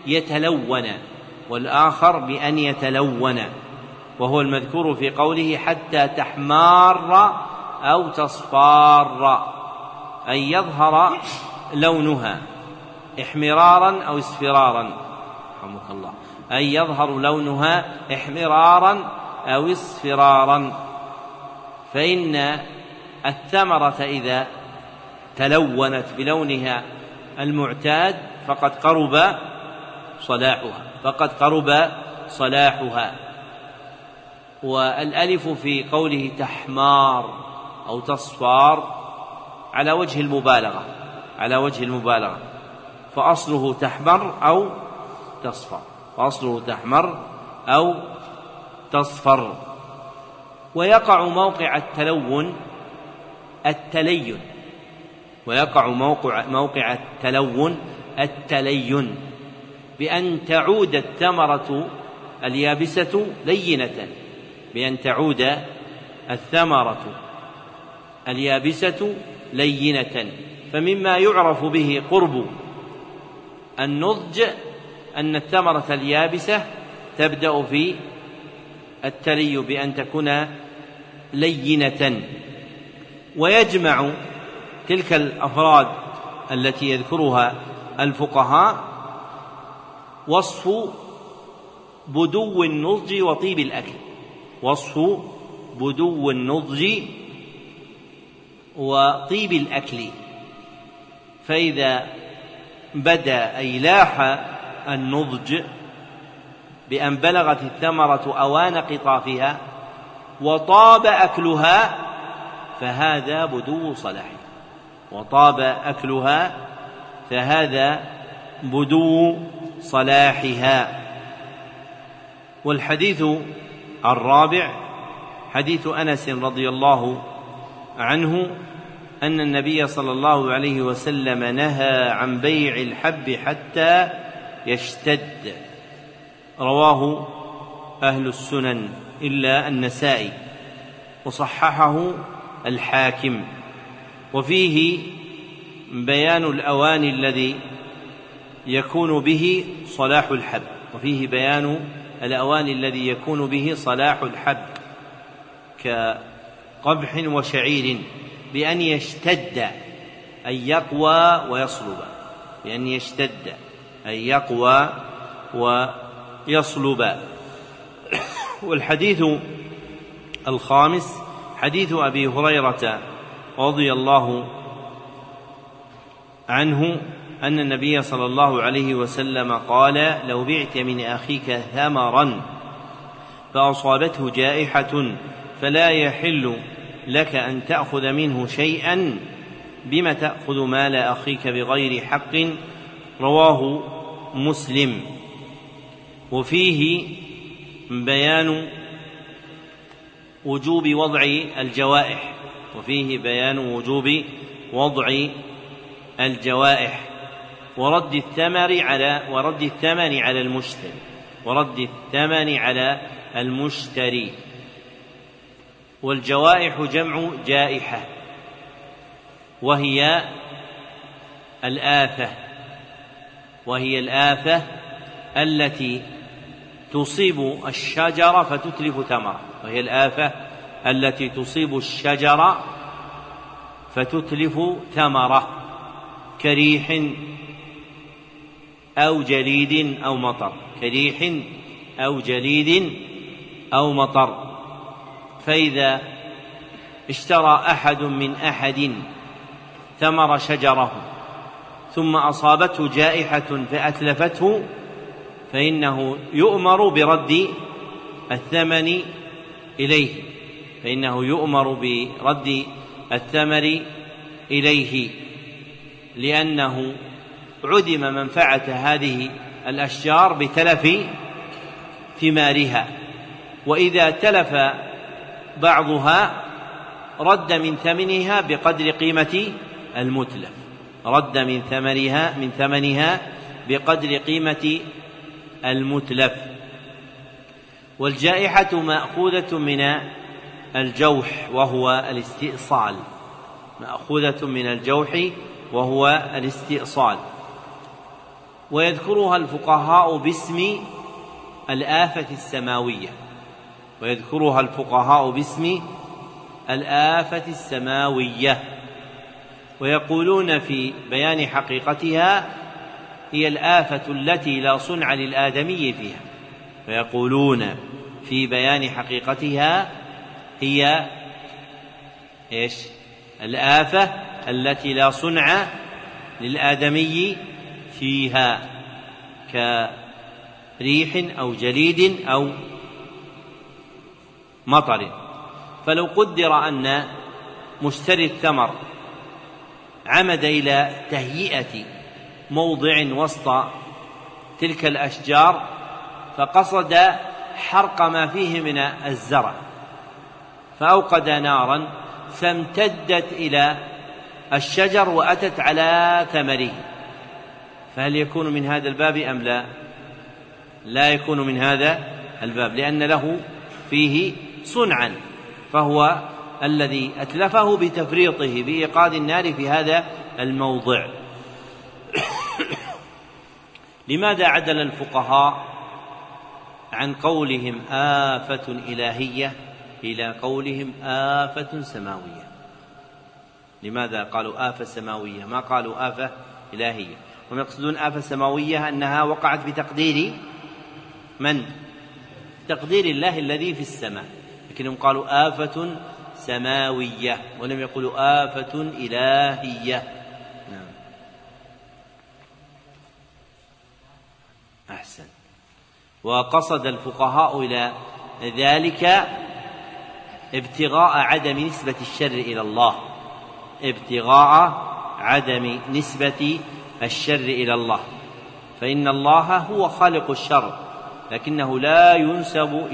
يتلون، وهو المذكور في قوله حتى تحمار أو تصفار، أن يظهر لونها احمرارا أو اصفرارا، رحمك الله، أن يظهر لونها احمرارا أو اصفرارا، فإن الثمرة إذا تلونت بلونها المعتاد فقد قرب صلاحها. والألف في قوله تحمار أو تصفار على وجه المبالغة، فأصله تحمر أو تصفر. ويقع موقع التلين بأن تعود الثمرة اليابسة لينة. فمما يعرف به قرب النضج أن الثمرة اليابسة تبدأ في التلي بأن تكون لينة. ويجمع تلك الأفراد التي يذكرها الفقهاء وصف بدو النضج وطيب الأكل. فإذا بدا أي لاح النضج بأن بلغت الثمرة أوان قطافها وطاب أكلها فهذا بدو صلاحها. والحديث الرابع حديث أنس رضي الله عنه أن النبي صلى الله عليه وسلم نهى عن بيع الحب حتى يشتد، رواه أهل السنن إلا النسائي، وصححه الحاكم. وفيه بيان الأوان الذي يكون به صلاح الحب كقبح وشعير بأن يشتد أي يقوى ويصلب. والحديث الخامس حديث أبي هريرة رضي الله عنه أن النبي صلى الله عليه وسلم قال: لو بعت من أخيك ثمرا فأصابته جائحة فلا يحل لك أن تأخذ منه شيئا، بما تأخذ مال أخيك بغير حق، رواه مسلم. وفيه بيان وجوب وضع الجوائح ورد الثمن على المشتري. والجوائح جمع جائحة، وهي الآفة التي تصيب الشجر فتتلف ثمرة كريح أو جليد أو مطر. فإذا اشترى أحد من أحد ثمر شجره ثم أصابته جائحة فأتلفته فإنه يؤمر برد الثمر إليه، لأنه عدم منفعة هذه الأشجار بتلف ثمارها. وإذا تلف بعضها رد من ثمنها بقدر قيمة المتلف. والجائحة مأخوذة من الجوح وهو الاستئصال، ويذكرها الفقهاء باسم الآفة السماوية، ويقولون في بيان حقيقتها هي الآفة التي لا صنع للآدمي فيها. الآفة التي لا صنع للآدمي فيها كريح أو جليد أو مطر. فلو قدر أن مشتري الثمر عمد إلى تهيئة موضع وسط تلك الأشجار فقصد حرق ما فيه من الزرع، فأوقد نارا فامتدت إلى الشجر وأتت على ثمره، فهل يكون من هذا الباب أم لا؟ لا يكون من هذا الباب، لأن له فيه صنعا، فهو الذي أتلفه بتفريطه بإيقاد النار في هذا الموضع. لماذا عدل الفقهاء عن قولهم آفة إلهية إلى قولهم آفة سماوية؟ لماذا قالوا آفة سماوية ما قالوا آفة إلهية؟ هم يقصدون آفة سماوية أنها وقعت بتقدير من؟ تقدير الله الذي في السماء، لكنهم قالوا آفة سماوية ولم يقولوا آفة إلهية. نعم. أحسن. وقصد الفقهاء إلى ذلك ابتغاء عدم نسبة الشر إلى الله، ابتغاء عدم نسبة الشر إلى الله، فإن الله هو خالق الشر لكنه لا ينسب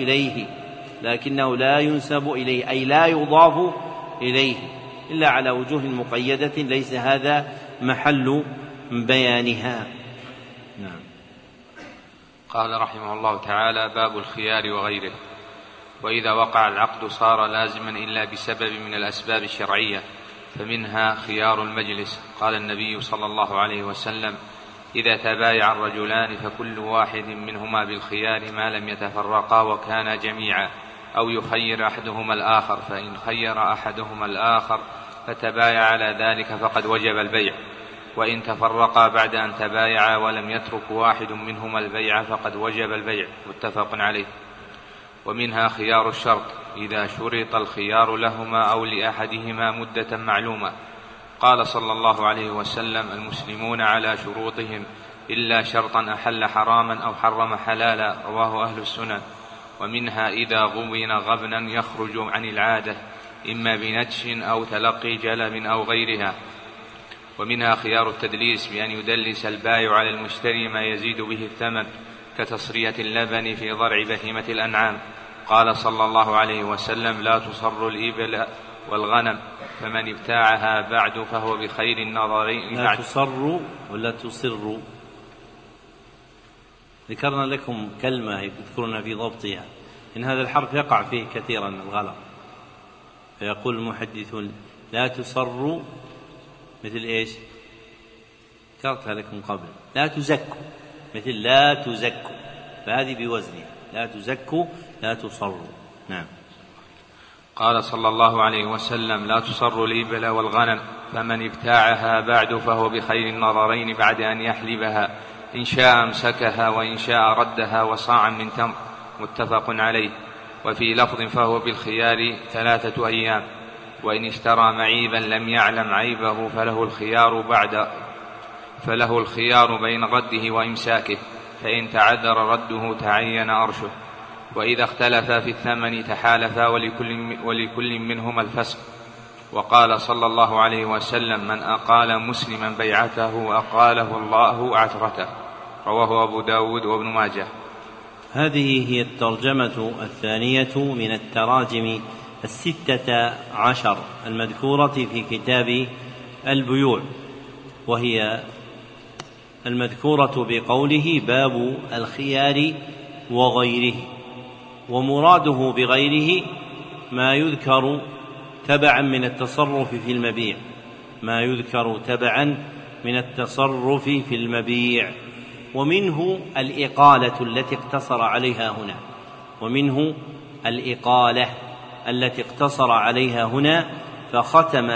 إليه، أي لا يضاف إليه إلا على وجوه مقيدة ليس هذا محل بيانها. نعم. قال رحمه الله تعالى: باب الخيار وغيره. وإذا وقع العقد صار لازما إلا بسبب من الأسباب الشرعية، فمنها خيار المجلس. قال النبي صلى الله عليه وسلم: إذا تبايع الرجلان فكل واحد منهما بالخيار ما لم يتفرقا وكانا جميعا، أو يخير أحدهما الآخر، فإن خير أحدهما الآخر فتبايع على ذلك فقد وجب البيع، وإن تفرقا بعد أن تبايعا ولم يترك واحد منهما البيع فقد وجب البيع. متفق عليه. ومنها خيار الشرط، إذا شرط الخيار لهما أو لأحدهما مدة معلومة. قال صلى الله عليه وسلم: المسلمون على شروطهم إلا شرطا أحل حراما أو حرم حلالا. رواه أهل السنن. ومنها إذا غبن غبنا يخرج عن العادة، إما بنتش أو تلقي جلب أو غيرها. ومنها خيار التدليس، بأن يدلس البائع على المشتري ما يزيد به الثمن، كتصرية اللبن في ضرع بهيمة الأنعام. قال صلى الله عليه وسلم: لا تصر الإبل والغنم، فمن ابتاعها بعد فهو بخير النظرين. لا تصر ولا تصر. ذكرنا لكم كلمة يذكرنا في ضبطها، إن هذا الحرف يقع فيه كثيرا الغلط، فيقول المحدثون: لا تصر، مثل إيش؟ ذكرتها لكم قبل. لا تزكوا، مثل لا تزكوا، فهذه بوزنها. لا تزكوا لا تصروا. نعم. قال صلى الله عليه وسلم: لا تصر الإبل والغنم، فمن ابتاعها بعد فهو بخير النظرين بعد أن يحلبها، إن شاء امسكها وإن شاء ردها وصاعا من تمر. متفق عليه. وفي لفظ: فهو بالخيار 3 أيام، وإن اشترى معيبا لم يعلم عيبه فله الخيار بين رده وإمساكه، فإن تعذر رده تعين أرشه. وإذا اختلفا في الثمن تحالفا ولكل منهما الفسق. وقال صلى الله عليه وسلم: من أقال مسلما بيعته أقاله الله عثرته. رواه أبو داود وابن ماجه. هذه هي الترجمة الثانية من التراجم 16 المذكورة في كتاب البيوع، وهي المذكورة بقوله: باب الخيار وغيره. ومراده بغيره ما يذكر تبعا من التصرف في المبيع، ما يذكر تبعا من التصرف في المبيع. ومنه الإقالة التي اقتصر عليها هنا، ومنه الإقالة التي اقتصر عليها هنا، فختم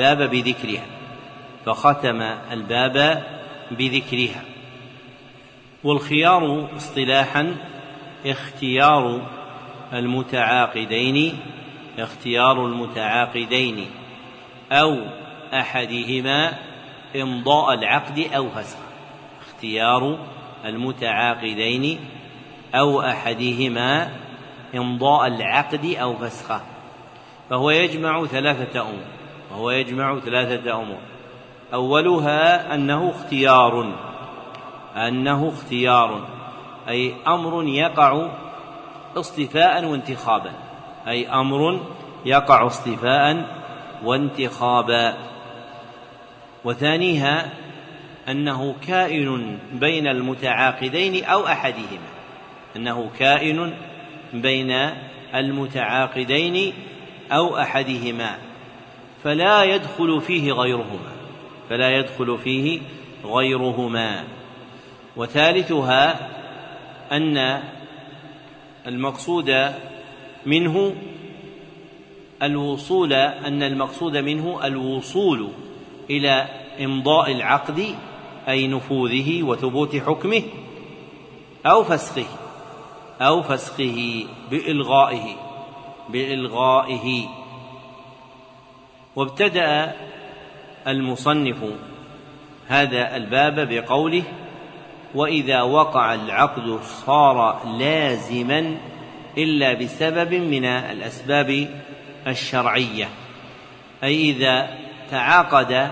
الباب بذكرها. والخيار اصطلاحا اختيار المتعاقدين أو أحدهما إمضاء العقد أو فسخه. اختيار المتعاقدين أو أحدهما إمضاء العقد أو فسخه. فهو يجمع ثلاثة أمور. أولها أنه اختيار أي أمر يقع اصطفاء وانتخابا. وثانيها أنه كائن بين المتعاقدين أو أحدهما فلا يدخل فيه غيرهما. وثالثها أن المقصود منه الوصول إلى إمضاء العقد أي نفوذه وثبوت حكمه أو فسخه بإلغائه. وابتدأ المصنف هذا الباب بقوله: وإذا وقع العقد صار لازما إلا بسبب من الأسباب الشرعية. أي إذا تعاقد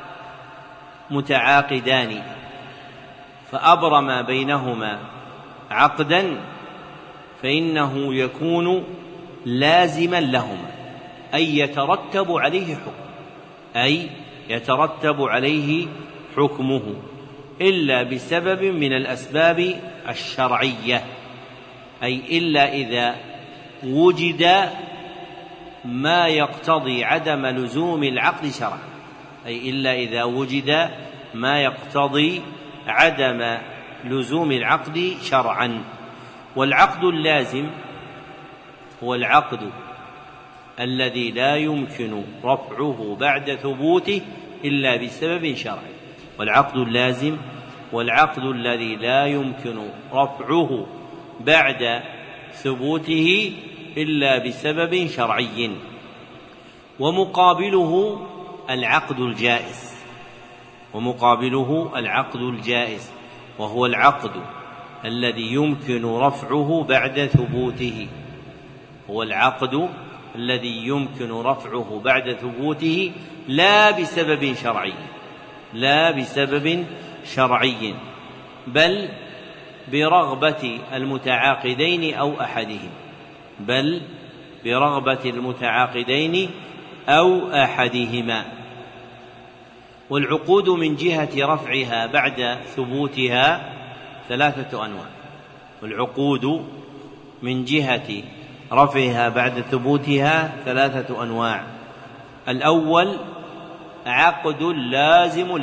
متعاقدان فأبرم بينهما عقدا فإنه يكون لازما لهما، أي يترتب عليه حكمه إلا بسبب من الأسباب الشرعية، أي إلا إذا وجد ما يقتضي عدم لزوم العقد شرعا. والعقد اللازم هو العقد الذي لا يمكن رفعه بعد ثبوته إلا بسبب شرعي. والعقد الذي لا يمكن رفعه بعد ثبوته إلا بسبب شرعي. ومقابله العقد الجائز، وهو العقد الذي يمكن رفعه بعد ثبوته لا بسبب شرعي بل برغبة المتعاقدين أو أحدهما. والعقود من جهة رفعها بعد ثبوتها ثلاثة أنواع. الأول عقد لازم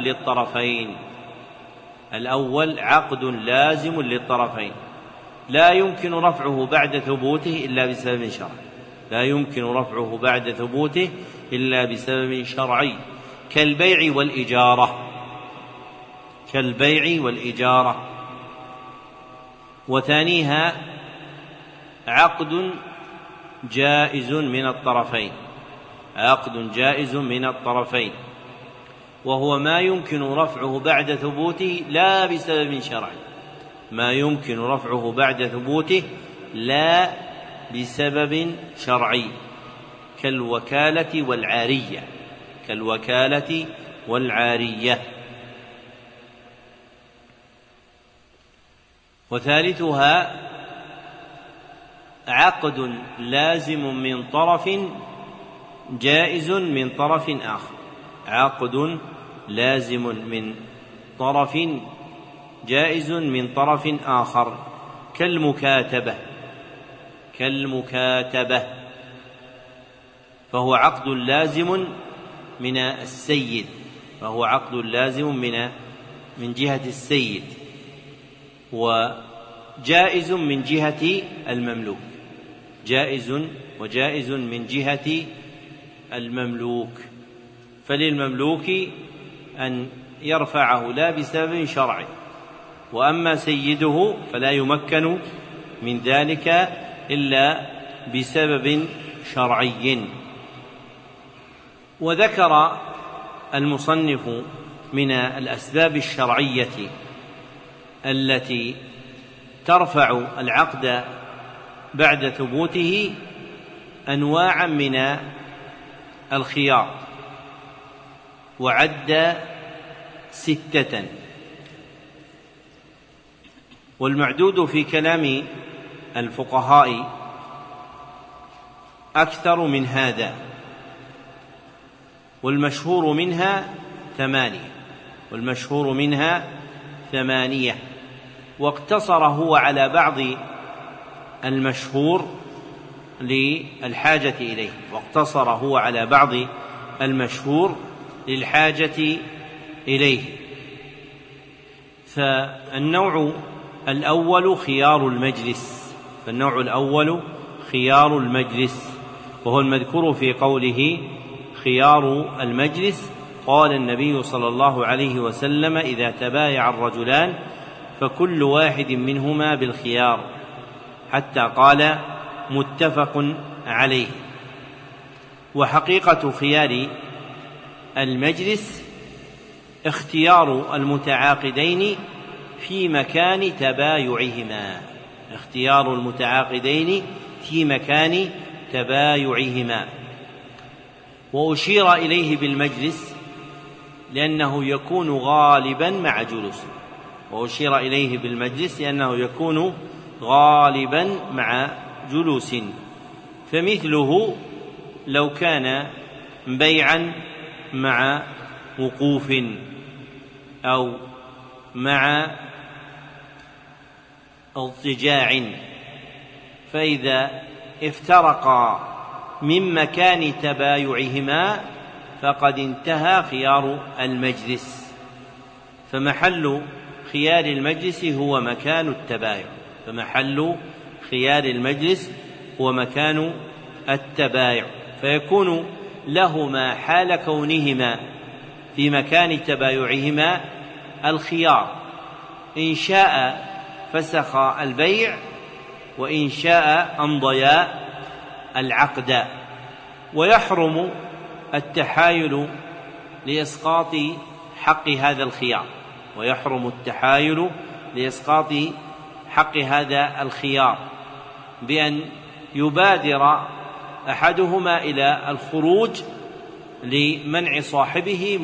للطرفين لا يمكن رفعه بعد ثبوته إلا بسبب شرعي كالبيع والإجارة. وثانيها عقد جائز من الطرفين وهو ما يمكن رفعه بعد ثبوته لا بسبب شرعي كالوكالة والعارية. وثالثها عقد لازم من طرف جائز من طرف آخر كالمكاتبة فهو عقد لازم من جهة السيد وجائز من جهة المملوك. فللمملوك أن يرفعه لا بسبب شرعي، وأما سيده فلا يمكن من ذلك إلا بسبب شرعي. وذكر المصنف من الأسباب الشرعية التي ترفع العقد بعد ثبوته أنواعا من الخيار، وعد 6، والمعدود في كلام الفقهاء أكثر من هذا، والمشهور منها 8، واقتصر هو على بعض المشهور للحاجة إليه. فالنوع الأول خيار المجلس، وهو المذكور في قوله خيار المجلس. قال النبي صلى الله عليه وسلم: إذا تبايع الرجلان فكل واحد منهما بالخيار، حتى قال: متفق عليه. وحقيقة خيار المجلس اختيار المتعاقدين في مكان تبايعهما، وأشير إليه بالمجلس لأنه يكون غالبا مع جلوس، فمثله لو كان بيعا مع وقوف أو مع اضطجاع، فإذا افترقا من مكان تبايعهما فقد انتهى خيار المجلس، فمحل خيار المجلس هو مكان التبايع، فيكون لهما حال كونهما في مكان تبايعهما الخيار، إن شاء فسخ البيع وإن شاء أمضيا العقد. ويحرم التحايل لإسقاط حق هذا الخيار بأن يبادر أحدهما إلى الخروج لمنع صاحبه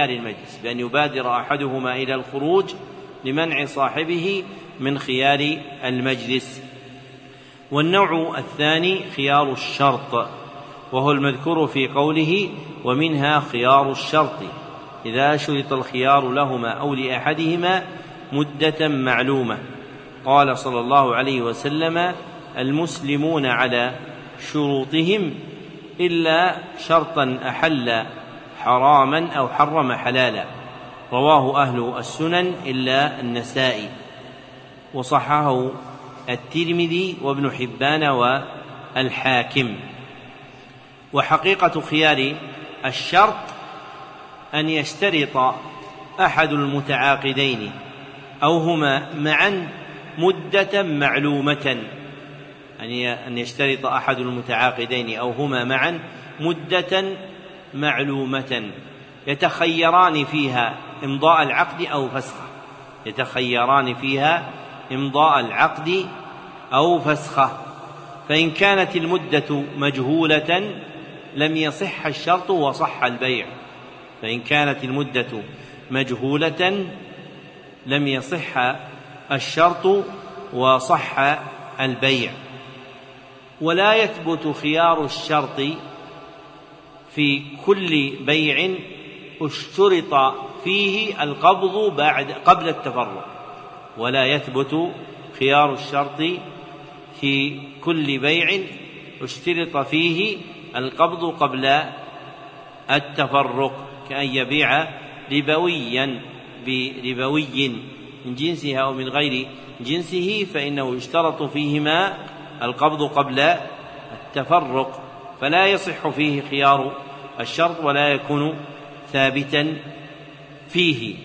من خيار المجلس. والنوع الثاني خيار الشرط، وهو المذكور في قوله: ومنها خيار الشرط إذا شرط الخيار لهما أو لأحدهما مدة معلومة. قال صلى الله عليه وسلم: المسلمون على شروطهم إلا شرطا أحل حراما أو حرم حلالا. رواه أهل السنن إلا النسائي، وصححه الترمذي وابن حبان والحاكم. وحقيقة خيار الشرط أن يشترط أحد المتعاقدين أو هما معا مدة معلومة يتخيران فيها إمضاء العقد أو فسخه. فإن كانت المدة مجهولة لم يصح الشرط وصح البيع. ولا يثبت خيار الشرط في كل بيع اشترط فيه القبض قبل التفرق، كأن يبيع ربويا بربوي من جنسها أو من غير جنسه، فإنه يشترط فيهما القبض قبل التفرق، فلا يصح فيه خيار الشرط ولا يكون ثابتا فيه.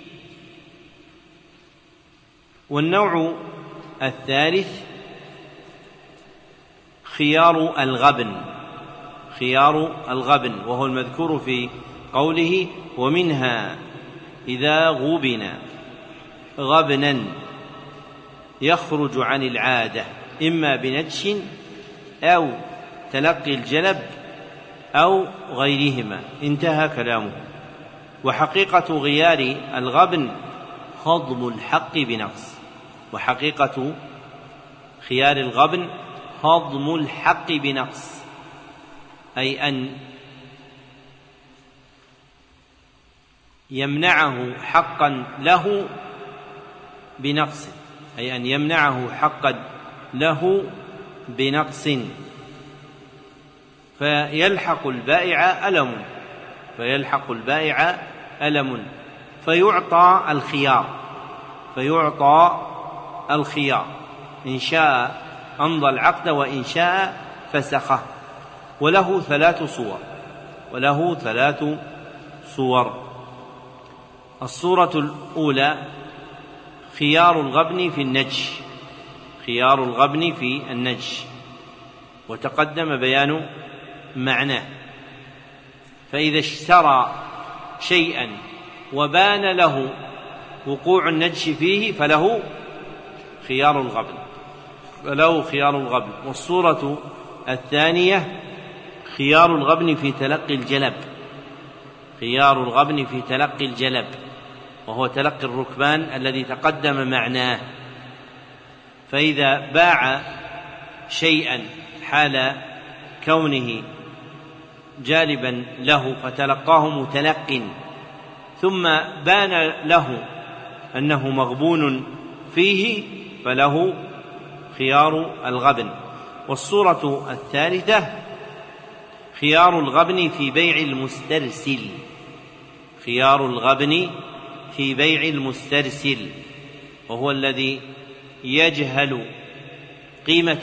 والنوع الثالث خيار خيار الغبن، وهو المذكور في قوله: ومنها إذا غبن غبنا يخرج عن العادة إما بنجش أو تلقي الجلب أو غيرهما. انتهى كلامه. وحقيقة غيار الغبن هضم الحق بنقص، وحقيقة خيار الغبن هضم الحق بنقص، أي أن يمنعه حقا له بنقص، أي أن يمنعه حقا له بنقص، فيلحق البائع ألم فيعطى الخيار إن شاء أمضى العقد وإن شاء فسخه. وله ثلاث صور. الصورة الأولى خيار الغبن في النجش، وتقدم بيان معناه. فإذا اشترى شيئا وبان له وقوع النجش فيه فله خيار الغبن. والصورة الثانية خيار الغبن في تلقي الجلب، وهو تلقي الركبان الذي تقدم معناه. فإذا باع شيئا حال كونه جالبا له فتلقاه متلق، ثم بان له أنه مغبون فيه فله خيار الغبن. والصورة الثالثة خيار الغبن في بيع المسترسل، وهو الذي يجهل قيمة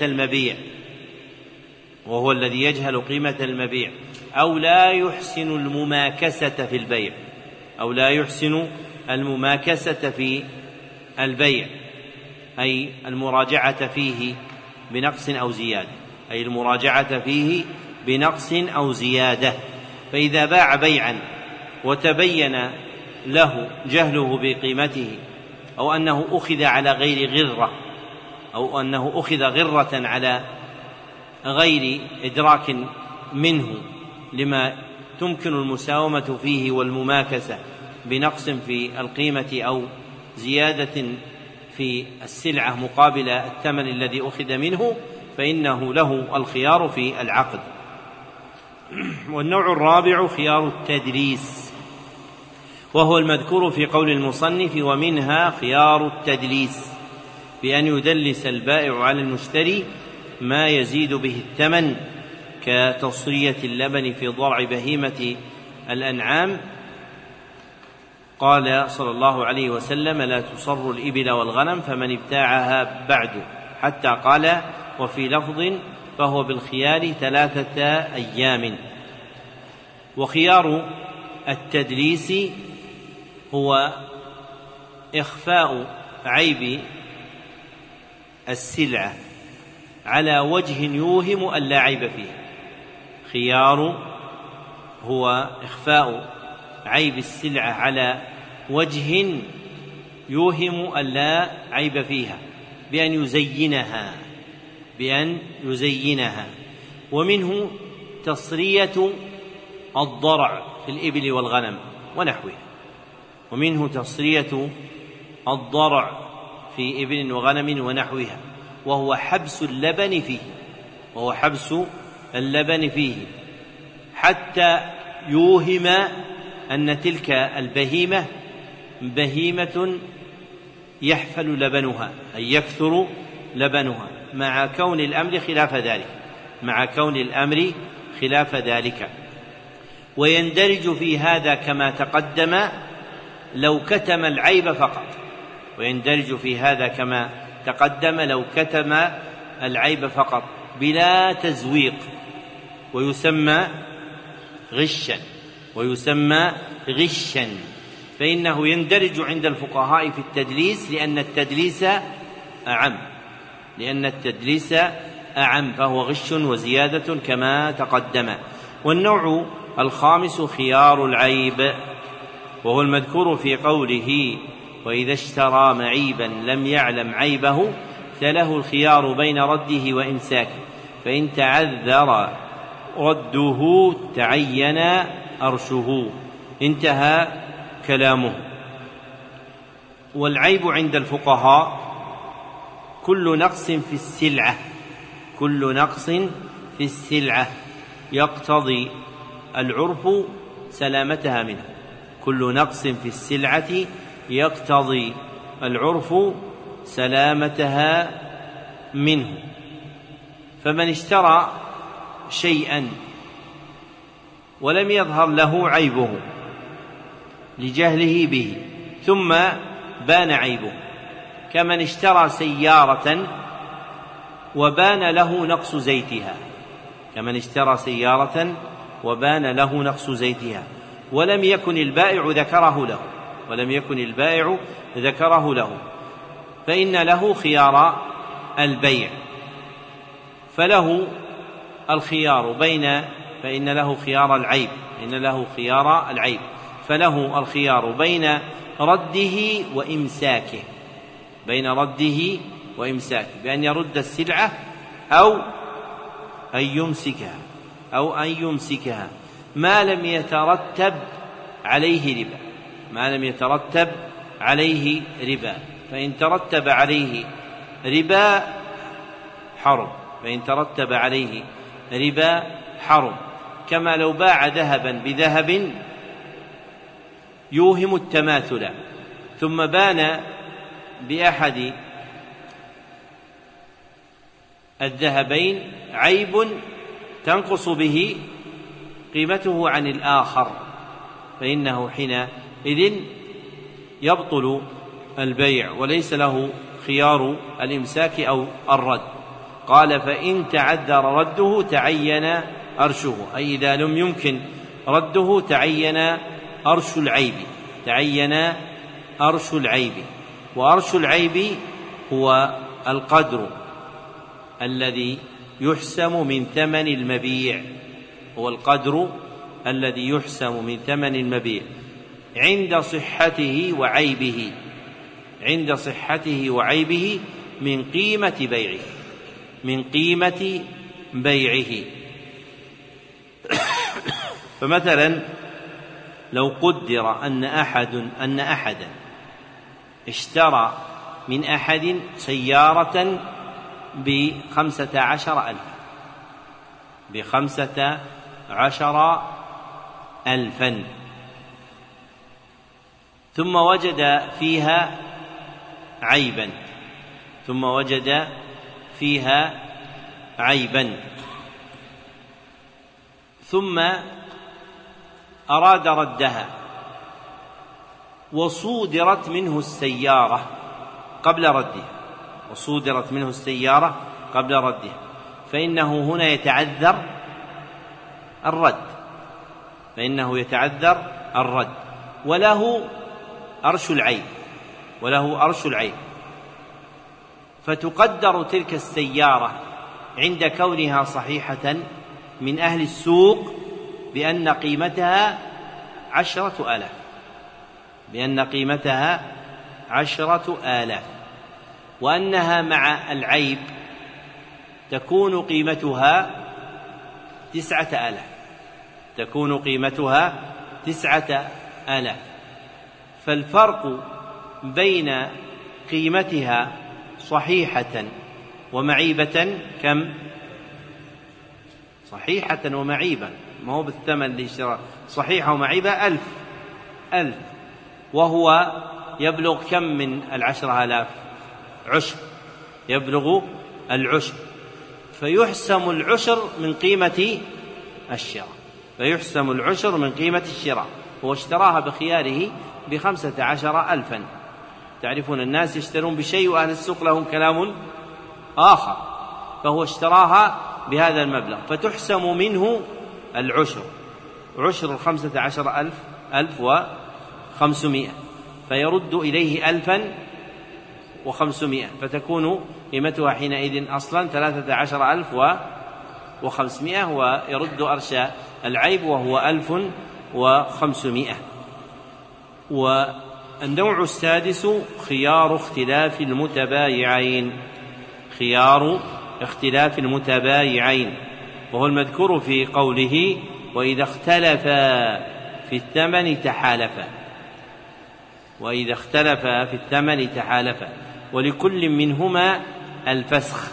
المبيع أو لا يحسن المماكسة في البيع، أي المراجعة فيه بنقص أو زيادة. فإذا باع بيعا وتبين له جهله بقيمته، أو أنه أخذ على غير غرة، أو أنه أخذ غرة على غير إدراك منه لما تمكن المساومة فيه والمماكسة بنقص في القيمة أو زيادة في السلعة مقابل الثمن الذي أخذ منه، فإنه له الخيار في العقد. والنوع الرابع خيار التدليس، وهو المذكور في قول المصنف: ومنها خيار التدليس، بأن يدلس البائع على المشتري ما يزيد به الثمن، كتصرية اللبن في ضرع بهيمة الأنعام. قال صلى الله عليه وسلم: لا تصر الإبل والغنم فمن ابتاعها بعد، حتى قال: وفي لفظ: فهو بالخيار 3 أيام. وخيار التدليس هو إخفاء عيب السلعة على وجه يوهم أن لا عيب فيه. هو إخفاء عيب السلعة على وجه يوهم أن لا عيب فيها بأن يزينها. ومنه تصرية الضرع في الإبل والغنم ونحوها، وهو حبس اللبن فيه حتى يوهم أن تلك البهيمة بهيمة يحفل لبنها، أي يكثر لبنها، مع كون الأمر خلاف ذلك. ويندرج في هذا كما تقدم لو كتم العيب فقط، بلا تزويق، ويسمى غشا. فإنه يندرج عند الفقهاء في التدليس لأن التدليس أعم، فهو غش وزيادة كما تقدم. والنوع الخامس خيار العيب، وهو المذكور في قوله وإذا اشترى معيبا لم يعلم عيبه فله الخيار بين رده وإمساكه، فإن تعذر رده تعين أرشه. انتهى كلامه. والعيب عند الفقهاء كل نقص في السلعة، كل نقص في السلعة يقتضي العرف سلامتها منه، كل نقص في السلعة يقتضي العرف سلامتها منه. فمن اشترى شيئا ولم يظهر له عيبه لجهله به ثم بان عيبه، كمن اشترى سيارة وبان له نقص زيتها، كمن اشترى سيارة وبان له نقص زيتها ولم يكن البائع ذكره له، ولم يكن البائع ذكره له، فإن له خيار البيع، فله الخيار فإن له خيار العيب، إن له خيار العيب، فله الخيار بين رده وإمساكه، بين رده وإمساكه، بأن يرد السلعة أو أن يمسكها، أو أن يمسكها ما لم يترتب عليه ربا، ما لم يترتب عليه ربا، فإن ترتب عليه ربا حرم، فإن ترتب عليه ربا حرم، كما لو باع ذهبا بذهب يوهم التماثل ثم بان بأحد الذهبين عيب تنقص به قيمته عن الآخر، فإنه حينئذ يبطل البيع وليس له خيار الإمساك أو الرد. قال فإن تعذر رده تعين أرشه، أي إذا لم يمكن رده تعين أرش العيب، تعين أرش العيب. وأرش العيب هو القدر الذي يحسم من ثمن المبيع، هو القدر الذي يحسم من ثمن المبيع عند صحته وعيبه، عند صحته وعيبه من قيمة بيعه، من قيمة بيعه. فمثلا لو قدر أن أحدا اشترى من أحد سيارة ب15,000 ثم وجد فيها عيبا، ثم وجد فيها عيبا ثم أراد ردها وصودرت منه السيارة قبل ردها، وصودرت منه السيارة قبل ردها، فإنه هنا يتعذر الرد، فإنه يتعذر الرد، وله أرش العيب، وله أرش العيب. فتقدر تلك السيارة عند كونها صحيحة من أهل السوق بأن قيمتها 10,000، بأن قيمتها 10,000، وأنها مع العيب تكون قيمتها 9,000، تكون قيمتها 9,000. فالفرق بين قيمتها صحيحة ومعيبة كم؟ صحيحة ومعيبة، ما هو بالثمن اللي اشترى، صحيحة ومعيبة 1000، وهو يبلغ كم من 10,000؟ عشر، يبلغ العشر، فيحسم العشر من قيمة الشراء، فيحسم العشر من قيمة الشراء. هو اشتراها بخياره ب15,000. تعرفون الناس يشترون بشيء وأهل السوق لهم كلام آخر، فهو اشتراها بهذا المبلغ فتحسم منه العشر، عشر 15,000 1,500، فيرد إليه 1,500، فتكون قيمتها حينئذ أصلا 13,500. 1500 ويرد أرش العيب وهو 1500. والنوع السادس خيار اختلاف المتبايعين، خيار اختلاف المتبايعين، وهو المذكور في قوله وإذا اختلفا في الثمن تحالفا، وإذا اختلفا في الثمن تحالفا، ولكل منهما الفسخ.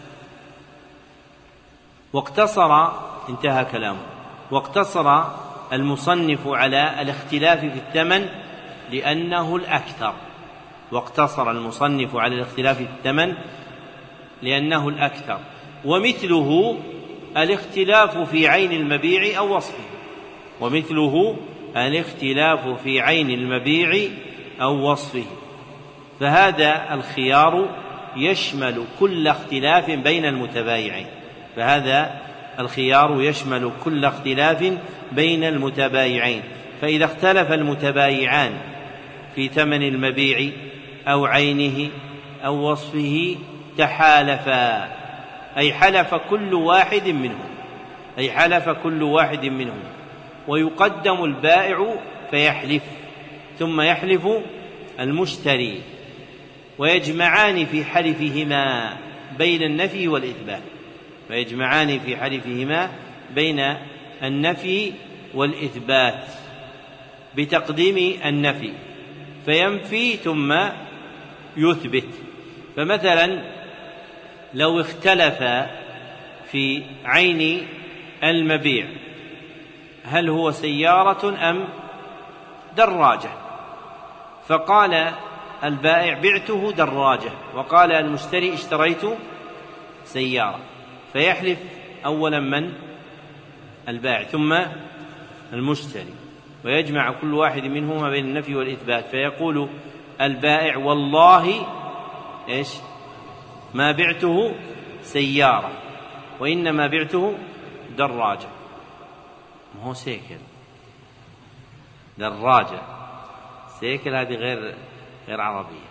واقتصر، انتهى كلامه، واقتصر المصنف على الاختلاف في الثمن لأنه الأكثر، واقتصر المصنف على الاختلاف في الثمن لأنه الأكثر. ومثله الاختلاف في عين المبيع أو وصفه، ومثله الاختلاف في عين المبيع أو وصفه، فهذا الخيار يشمل كل اختلاف بين المتبايعين، فهذا الخيار يشمل كل اختلاف بين المتبايعين. فإذا اختلف المتبايعان في ثمن المبيع أو عينه أو وصفه تحالفا، أي حلف كل واحد منهم، أي حلف كل واحد منهم، ويقدم البائع فيحلف، ثم يحلف المشتري، ويجمعان في حلفهما بين النفي والإثبات، ويجمعان في حلفهما بين النفي والإثبات بتقديم النفي، فينفي ثم يثبت. فمثلا لو اختلف في عين المبيع هل هو سيارة أم دراجة، فقال البائع بعته دراجة، وقال المشتري اشتريت سيارة، فيحلف أولا من؟ البائع ثم المشتري، ويجمع كل واحد منهما بين النفي والإثبات، فيقول البائع والله إيش ما بعته سيارة وإنما بعته دراجة. ما هو سيكل، دراجة سيكل هذه غير عربية.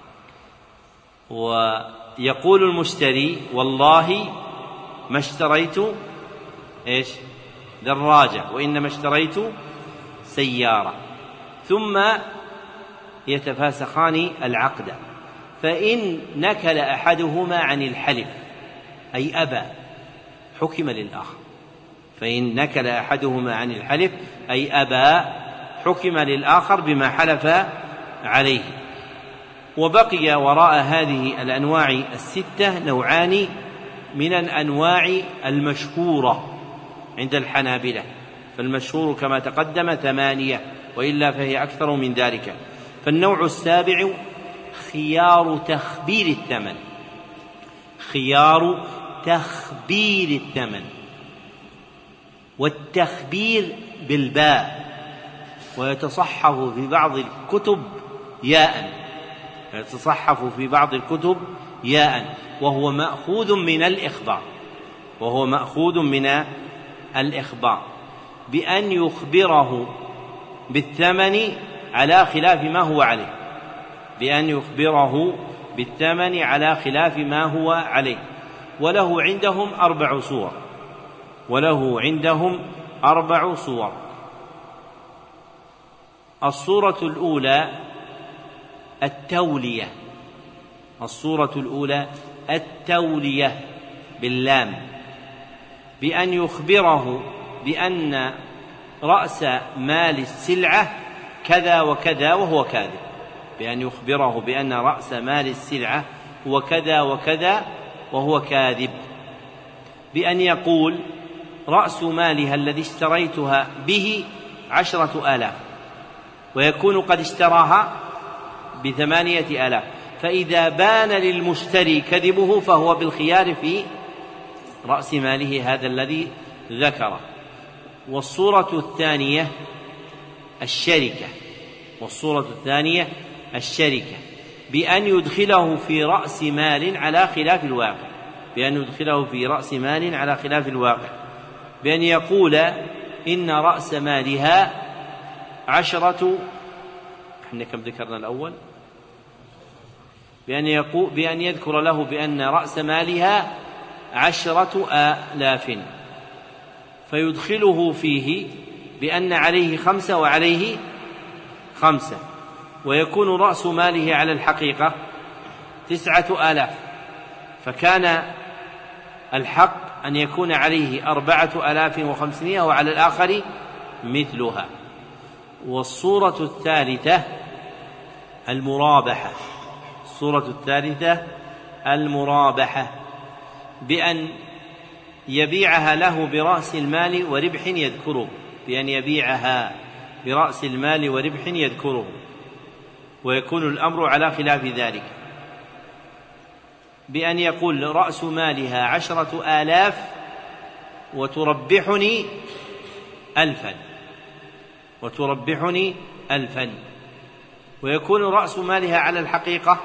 ويقول المشتري والله ما اشتريت إيش دراجة وإنما اشتريت سيارة، ثم يتفاسخان العقد، فإن نكل أحدهما عن الحلف أي أبى حكم للآخر، فإن نكل أحدهما عن الحلف أي أبى حكم للآخر بما حلف عليه. وبقي وراء هذه الأنواع الستة نوعان من الأنواع المشهورة عند الحنابلة، فالمشهور كما تقدم 8 وإلا فهي أكثر من ذلك. فالنوع السابع خيار تخبير الثمن، خيار تخبير الثمن، والتخبير بالباء، ويتصحف في بعض الكتب ياء، يتصحف في بعض الكتب ياء، وهو مأخوذ من الإخبار، وهو مأخوذ من الإخبار، بأن يخبره بالثمن على خلاف ما هو عليه، بأن يخبره بالثمن على خلاف ما هو عليه. وله عندهم 4 صور، وله عندهم 4 صور. الصورة الأولى التولية، الصورة الأولى التولية باللام، بأن يخبره بأن رأس مال السلعة كذا وكذا وهو كاذب، بأن يخبره بأن رأس مال السلعة هو كذا وكذا وهو كاذب، بأن يقول رأس مالها الذي اشتريتها به 10,000 ويكون قد اشتراها ب8,000، فإذا بان للمشتري كذبه فهو بالخيار في رأس ماله هذا الذي ذكره. والصورة الثانية الشركة، والصورة الثانية الشركة بأن يدخله في رأس مال على خلاف الواقع، بأن يدخله في رأس مال على خلاف الواقع، بأن يقول إن رأس مالها 10، احنا كم ذكرنا الأول؟ بأن يذكر له بأن رأس مالها 10,000 فيدخله فيه بأن عليه 5 وعليه 5، ويكون رأس ماله على الحقيقة 9000، فكان الحق أن يكون عليه 4500 وعلى الآخر مثلها. والصورة الثالثة المرابحة، الصورة الثالثة المرابحة بأن يبيعها له برأس المال وربح يذكره، بأن يبيعها برأس المال وربح يذكره، ويكون الأمر على خلاف ذلك، بأن يقول رأس مالها 10,000 وتربحني 1000، وتربحني 1000، ويكون رأس مالها على الحقيقة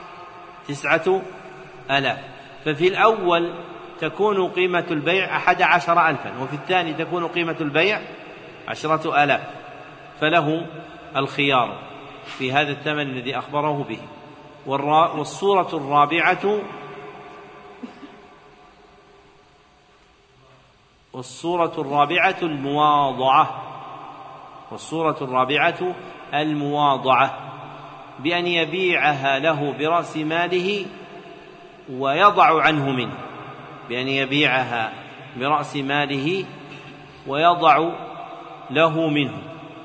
9,000. ففي الأول تكون قيمة البيع 11,000، وفي الثاني تكون قيمة البيع 10,000، فله الخيار في هذا الثمن الذي أخبره به. والصورة الرابعة المواضعة، والصورة الرابعة المواضعة بأن يبيعها له برأس ماله ويضع عنه منه، بأن يبيعها برأس ماله ويضع له منه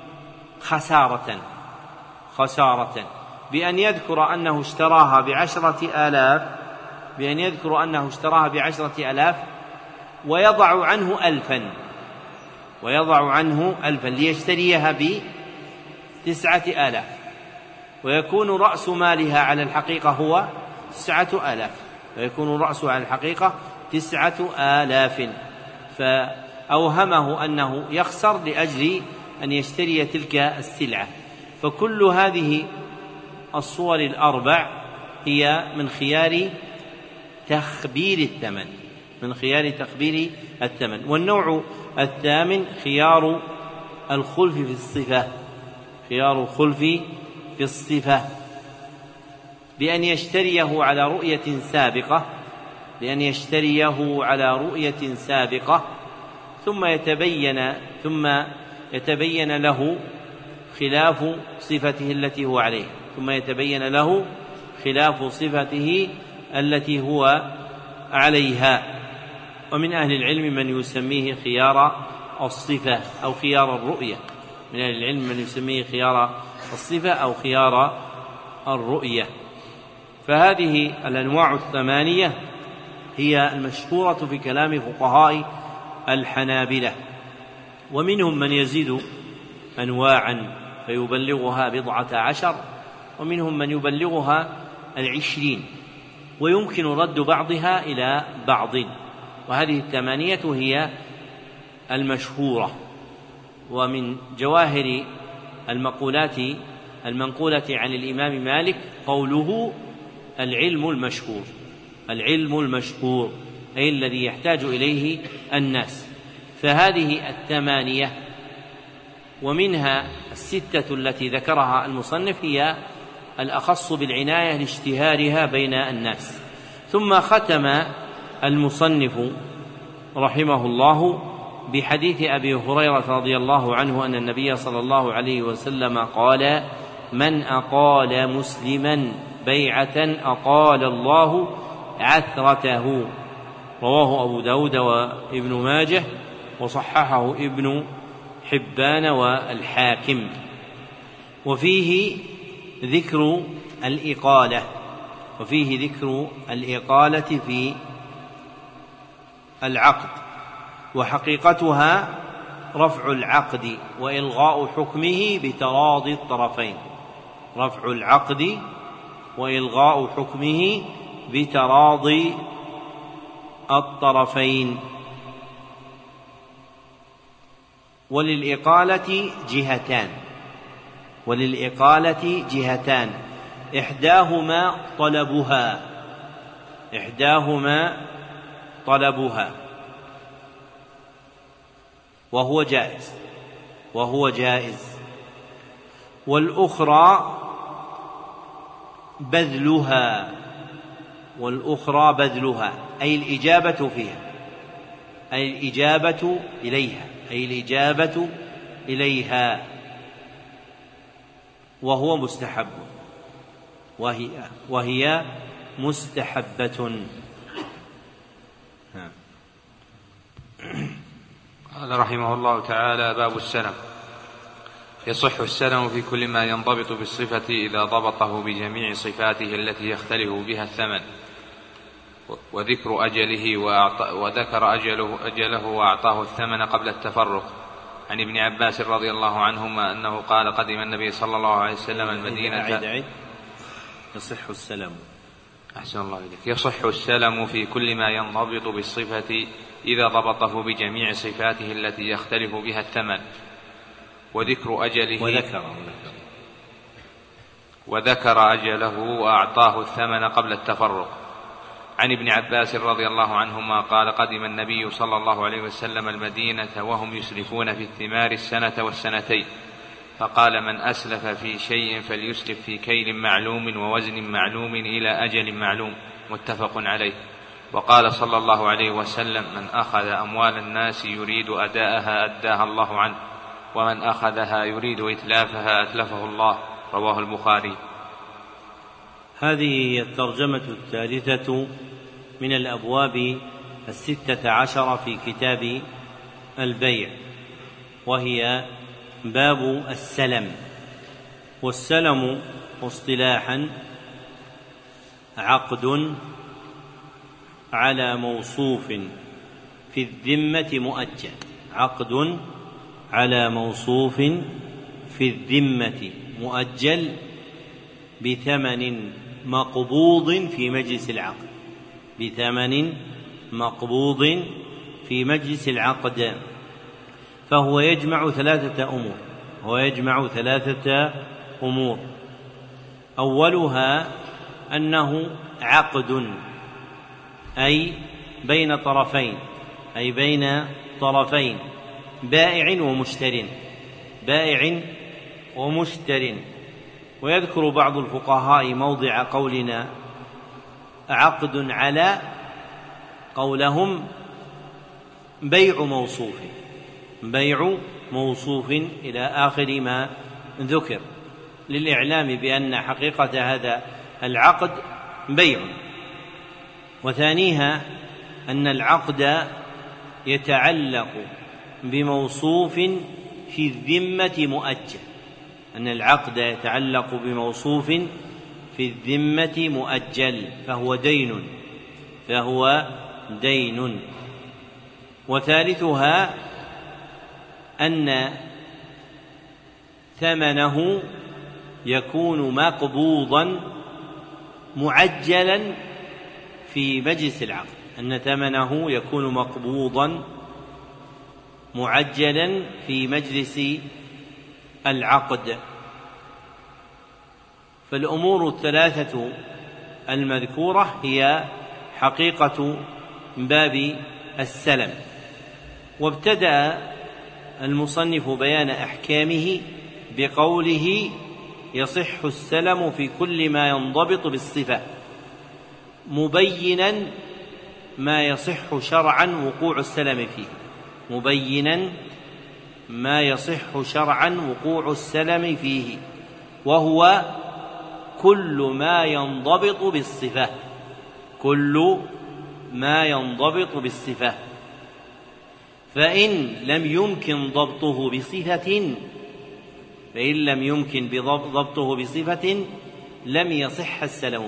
خسارة بأن يذكر أنه اشتراها ب10,000، بأن يذكر أنه اشتراها ب10,000 ويضع عنه 1000، ويضع عنه 1000 ليشتريها ب9,000، ويكون رأس مالها على الحقيقة هو 9,000، ويكون رأسه على الحقيقة 9,000، فأوهمه أنه يخسر لأجل أن يشتري تلك السلعة. فكل هذه الصور الأربع هي من خيار تخبير الثمن، من خيار تخبير الثمن. والنوع الثامن خيار الخلف في الصفة، خيار الخلف في الصفة بأن يشتريه على رؤية سابقة، بأن يشتريه على رؤية سابقة ثم يتبين له خلاف صفته التي هو عليه، ثم يتبين له خلاف صفته التي هو عليها. ومن أهل العلم من يسميه خيار الصفة أو خيار الرؤية، من أهل العلم من يسميه خيار الصفة أو خيار الرؤية. فهذه الأنواع الثمانية هي المشهورة في كلام فقهاء الحنابلة، ومنهم من يزيد أنواعا فيبلغها 14، ومنهم من يبلغها 20، ويمكن رد بعضها إلى بعض. وهذه الثمانية هي المشهورة. ومن جواهر المقولات المنقولة عن الإمام مالك قوله العلم المشهور، العلم المشهور أي الذي يحتاج إليه الناس. فهذه الثمانية ومنها 6 التي ذكرها المصنف هي الأخص بالعناية لاشتهارها بين الناس. ثم ختم المصنف رحمه الله بحديث أبي هريرة رضي الله عنه أن النبي صلى الله عليه وسلم قال: من أقال مسلما بيعة أقال الله عثرته. رواه أبو داود وابن ماجه وصححه ابن حبان والحاكم. وفيه ذكر الإقالة، وفيه ذكر الإقالة في العقد، وحقيقتها رفع العقد وإلغاء حكمه بتراضي الطرفين، رفع العقد وإلغاء حكمه بتراضي الطرفين. وللإقالة جهتان، وللإقالة جهتان، إحداهما طلبها وهو جائز، والأخرى بذلها أي الإجابة فيها، أي الإجابة إليها، أي الإجابة إليها، وهو مستحب، وهي مستحبة. قال رحمه الله تعالى: باب السلم. يصح السلم في كل ما ينضبط بالصفة إذا ضبطه بجميع صفاته التي يختلف بها الثمن، وذكر أجله وذكر أجله وأعطاه الثمن قبل التفرق. عن ابن عباس رضي الله عنهما أنه قال: قدم النبي صلى الله عليه وسلم المدينة. يصح السلم. أحسن الله إليك. يصح السلم في كل ما ينضبط بالصفة إذا ضبطه بجميع صفاته التي يختلف بها الثمن، وذكر أجله وذكر أجله وأعطاه الثمن قبل التفرق. عن ابن عباس رضي الله عنهما قال: قدم النبي صلى الله عليه وسلم المدينة وهم يسلفون في الثمار السنة والسنتين، فقال: من أسلف في شيء فليسلف في كيل معلوم ووزن معلوم إلى أجل معلوم، متفق عليه. وقال صلى الله عليه وسلم: من أخذ أموال الناس يريد أداءها أداها الله عنه، ومن أخذها يريد إتلافها أتلفه الله. رواه البخاري. هذه الترجمة الثالثة من الأبواب 16 في كتاب البيع، وهي باب السلم. والسلم اصطلاحا عقد على موصوف في الذمة مؤجل، عقد على موصوف في الذمة مؤجل بثمن مقبوض في مجلس العقد، بثمن مقبوض في مجلس العقد. فهو يجمع ثلاثة أمور. أولها أنه عقد، أي بين طرفين، بائع ومشتر. ويذكر بعض الفقهاء موضع قولنا عقد على، قولهم بيع موصوف إلى آخر ما ذكر، للإعلام بأن حقيقة هذا العقد بيع. وثانيها أن العقد يتعلق بموصوف في الذمة مؤجل، أن العقد يتعلق بموصوف في الذمة مؤجل، فهو دين. وثالثها أن ثمنه يكون مقبوضا معجلا في مجلس العقد، أن ثمنه يكون مقبوضا معجلا في مجلس العقد. فالأمور الثلاثة المذكورة هي حقيقة باب السلم. وابتدأ المصنف بيان أحكامه بقوله: يصح السلم في كل ما ينضبط بالصفة، مبينا ما يصح شرعا وقوع السلم فيه، وهو كل ما ينضبط بالصفة، فإن لم يمكن ضبطه بصفة لم يصح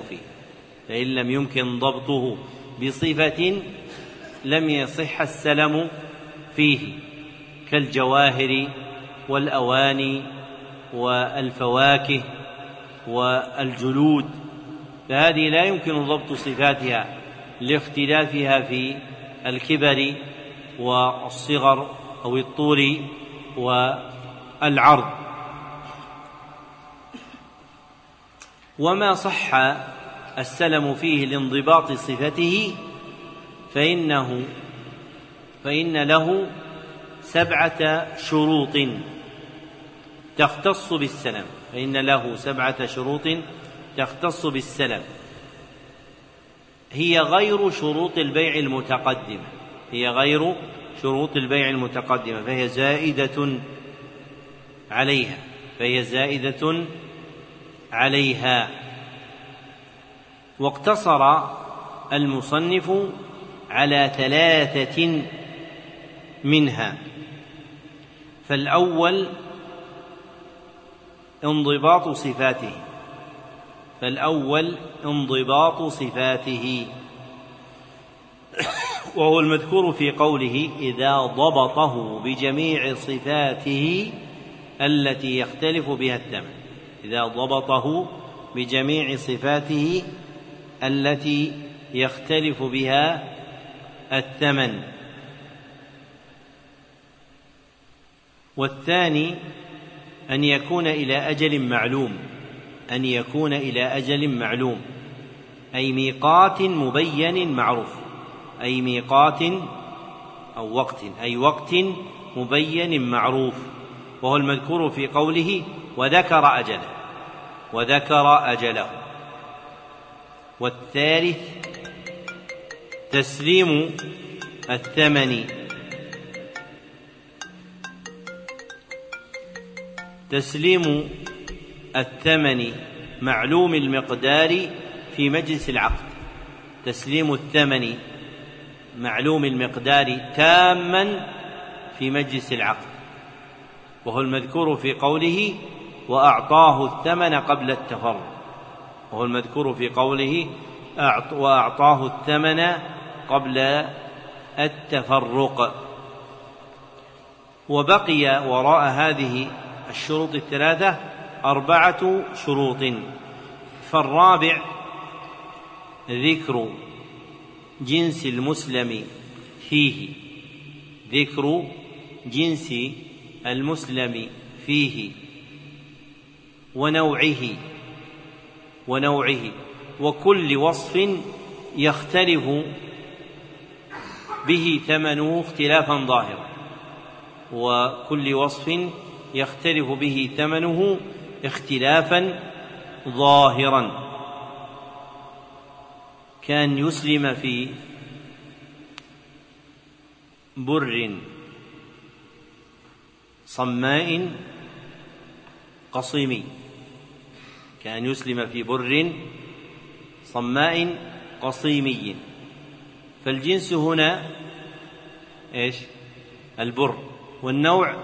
السلم فيه، كالجواهر والأواني والفواكه والجلود، فهذه لا يمكن ضبط صفاتها لاختلافها في الكبر والصغر أو الطول والعرض. وما صح السلم فيه لانضباط صفته فإن له 7 شروط تختص بالسلم، هي غير شروط البيع المتقدمة، هي غير شروط البيع المتقدمة، فهي زائدة عليها. واقتصر المصنف على 3 منها. فالأول انضباط صفاته، وهو المذكور في قوله إذا ضبطه بجميع صفاته التي يختلف بها الثمن. إذا ضبطه بجميع صفاته التي يختلف بها الثمن. والثاني أن يكون إلى أجل معلوم، أي ميقات مبين معروف، أي وقت مبين معروف، وهو المذكور في قوله وذكر أجله. والثالث تسليم الثمن معلوم المقدار في مجلس العقد، تسليم الثمن معلوم المقدار تاما في مجلس العقد، وهو المذكور في قوله وأعطاه الثمن قبل التفرق. وبقي وراء هذه الشروط 3 4 شروط. فالرابع ذكر جنس المسلم فيه، ونوعه وكل وصف يختلف به ثمنه اختلافا ظاهرا، كان يسلم في بر صماء قصيمي، فالجنس هنا إيش؟ البر، والنوع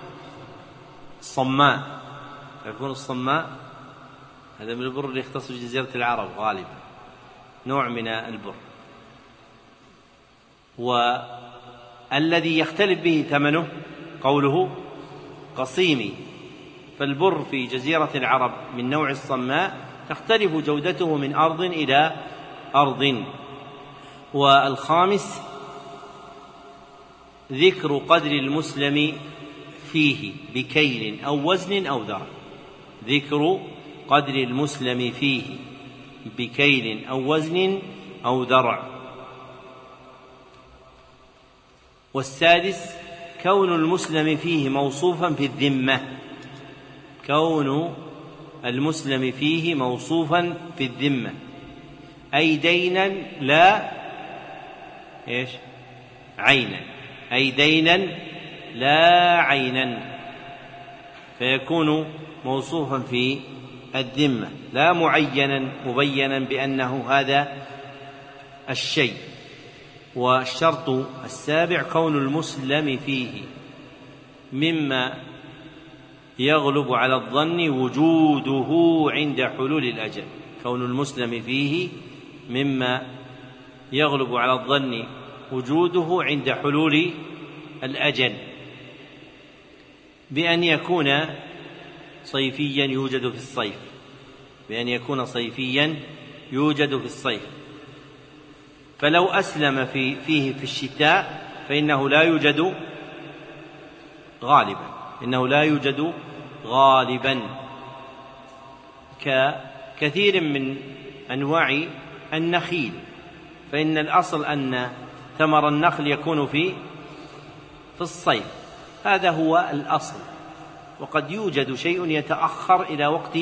الصماء، يكون الصماء هذا من البر اللي يختص بجزيرة العرب غالبا، نوع من البر، والذي يختلف به ثمنه قوله قصيمي، فالبر في جزيرة العرب من نوع الصماء تختلف جودته من أرض إلى أرض. والخامس ذكر قدر المسلم فيه بكيل أو وزن أو ذرع، ذكر قدر المسلم فيه بكيل أو وزن أو ذرع. والسادس كون المسلم فيه موصوفا في الذمة، أي دينا لا عينا، فيكون موصوفا في الذمة لا معينا مبينا بأنه هذا الشيء. والشرط السابع كون المسلم فيه مما يغلب على الظن وجوده عند حلول الأجل، كون المسلم فيه مما يغلب على الظن وجوده عند حلول الأجل، بأن يكون صيفيا يوجد في الصيف، فلو أسلم فيه في الشتاء فإنه لا يوجد غالبا، ككثير من أنواع النخيل، فإن الأصل أن ثمر النخل يكون في الصيف، هذا هو الأصل، وقد يوجد شيء يتأخر إلى وقت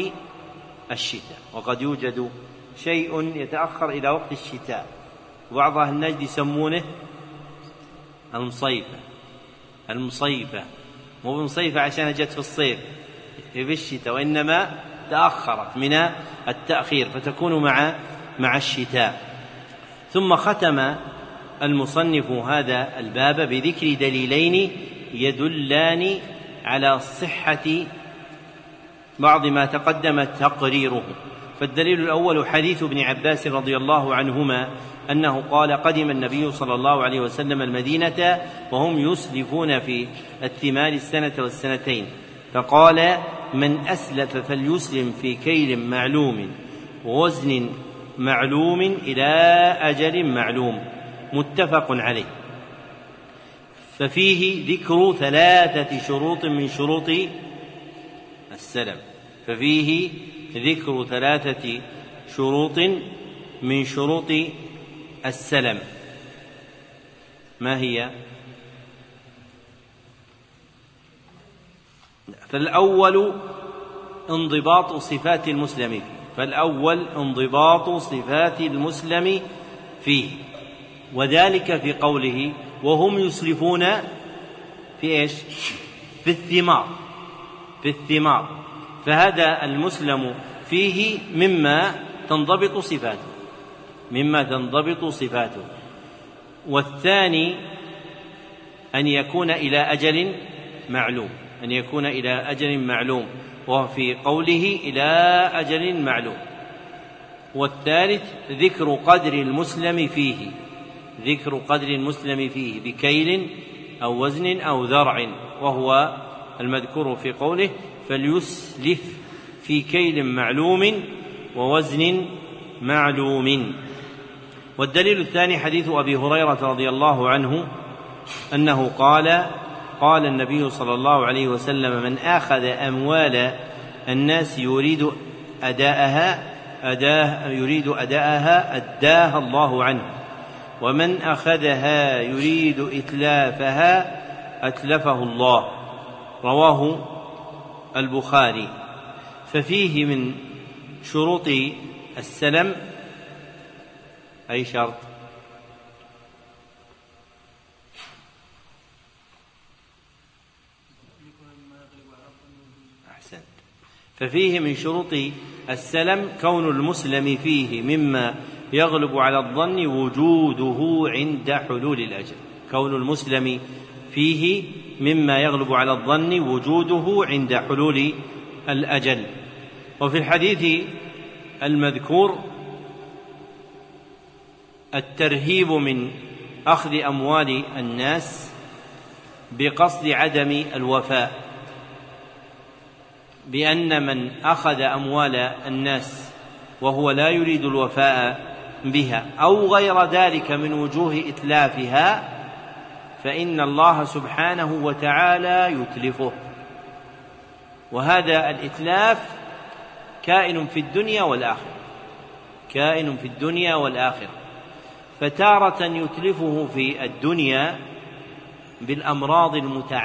الشتاء، وبعض أهل النجد يسمونه المصيفة مو بمصيفة عشان جت في الصيف في الشتاء، وإنما تأخرت من التأخير فتكون مع الشتاء. ثم ختم المصنف هذا الباب بذكر دليلين يدلان على صحة بعض ما تقدم تقريره. فالدليل الأول حديث ابن عباس رضي الله عنهما أنه قال: قدم النبي صلى الله عليه وسلم المدينة وهم يسلفون في الثمار السنة والسنتين، فقال: من أسلف فليسلم في كيل معلوم ووزن معلوم إلى أجل معلوم، متفق عليه. ففيه ذكر 3 شروط من شروط السلم، ففيه ذكر 3 شروط من شروط السلم. ما هي؟ فالأول انضباط صفات المسلم فيه، فالأول انضباط صفات المسلم فيه، وذلك في قوله: وهم يسلفون في إيش؟ في الثمار، فهذا المسلم فيه مما تنضبط صفاته. والثاني أن يكون إلى أجل معلوم، وفي قوله إلى أجل معلوم. والثالث ذكر قدر المسلم فيه بكيل أو وزن أو ذرع، وهو المذكور في قوله: فليسلف في كيل معلوم ووزن معلوم. والدليل الثاني حديث أبي هريرة رضي الله عنه أنه قال النبي صلى الله عليه وسلم: من أخذ أموال الناس يريد أداءها أداها الله عنه، ومن أخذها يريد إتلافها أتلفه الله. رواه البخاري. ففيه من شروط السلم أي شرط؟ أحسنت. ففيه من شروط السلم كون المسلم فيه مما يغلب على الظن وجوده عند حلول الأجل، كون المسلم فيه مما يغلب على الظن وجوده عند حلول الأجل. وفي الحديث المذكور الترهيب من أخذ أموال الناس بقصد عدم الوفاء، بأن من أخذ أموال الناس وهو لا يريد الوفاء بها أو غير ذلك من وجوه إتلافها فإن الله سبحانه وتعالى يتلفه. وهذا الإتلاف كائن في الدنيا والآخرة، فتارة يتلفه في الدنيا بالأمراض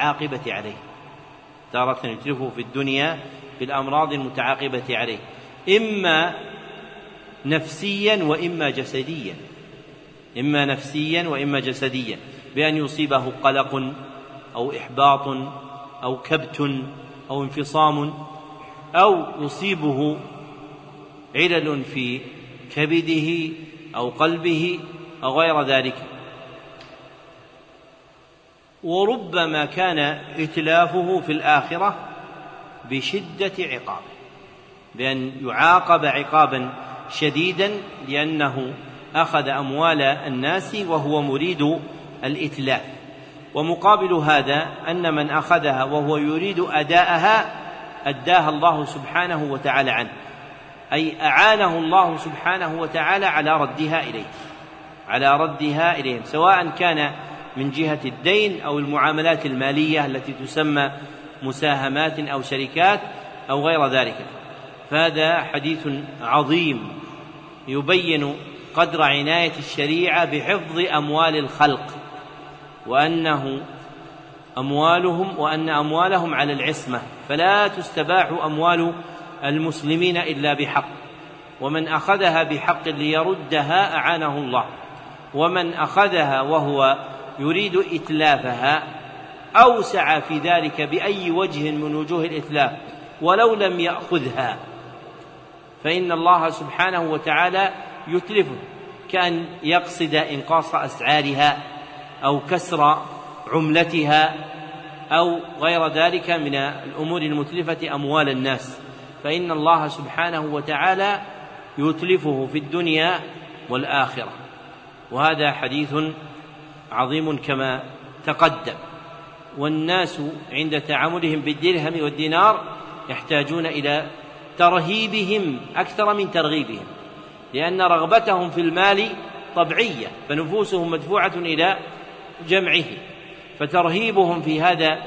المتعاقبة عليه، إما نفسيا وإما جسديا، بأن يصيبه قلق أو إحباط أو كبت أو انفصام، أو يصيبه علل في كبده أو قلبه أو غير ذلك. وربما كان إتلافه في الآخرة بشدة عقابه، بأن يعاقب عقابا شديدا لأنه أخذ أموال الناس وهو مريد الإتلاف. ومقابل هذا أن من أخذها وهو يريد أداءها أداها الله سبحانه وتعالى عنه، أي أعانه الله سبحانه وتعالى على ردها إليهم، سواء كان من جهة الدين أو المعاملات المالية التي تسمى مساهمات أو شركات أو غير ذلك. فهذا حديث عظيم يبين قدر عناية الشريعة بحفظ أموال الخلق، وأن أموالهم على العصمة، فلا تستباح أموال المسلمين إلا بحق، ومن أخذها بحق ليردها أعانه الله، ومن أخذها وهو يريد إتلافها أوسع في ذلك بأي وجه من وجوه الإتلاف ولو لم يأخذها، فإن الله سبحانه وتعالى يتلفه، كأن يقصد إنقاص أسعارها أو كسر عملتها أو غير ذلك من الأمور المتلفة أموال الناس، فإن الله سبحانه وتعالى يتلفه في الدنيا والآخرة. وهذا حديث عظيم كما تقدم. والناس عند تعاملهم بالدرهم والدينار يحتاجون إلى ترهيبهم أكثر من ترغيبهم، لأن رغبتهم في المال طبيعية، فنفوسهم مدفوعة إلى جمعه، فترهيبهم في هذا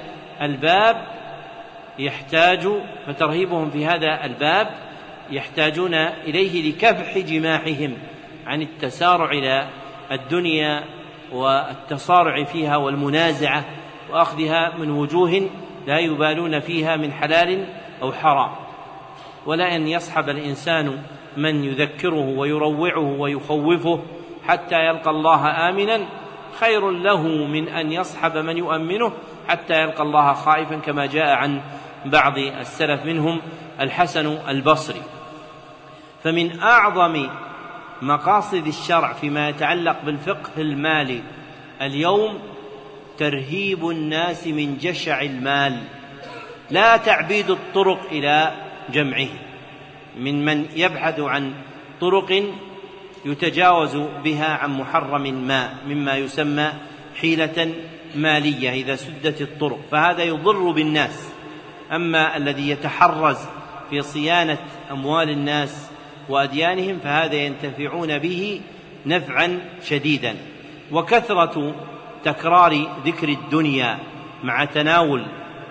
الباب يحتاجون إليه لكبح جماحهم عن التسارع إلى الدنيا والتصارع فيها والمنازعة وأخذها من وجوه لا يبالون فيها من حلال أو حرام. ولا أن يصحب الإنسان من يذكره ويروعه ويخوفه حتى يلقى الله آمنا خير له من أن يصحب من يؤمنه حتى يلقى الله خائفا، كما جاء عن بعض السلف منهم الحسن البصري. فمن أعظم مقاصد الشرع فيما يتعلق بالفقه المالي اليوم ترهيب الناس من جشع المال، لا تعبيد الطرق إلى جمعه، من يبحث عن طرق يتجاوز بها عن محرم ما مما يسمى حيلة مالية إذا سدت الطرق، فهذا يضر بالناس. أما الذي يتحرز في صيانة أموال الناس وأديانهم فهذا ينتفعون به نفعا شديدا. وكثرة تكرار ذكر الدنيا مع تناول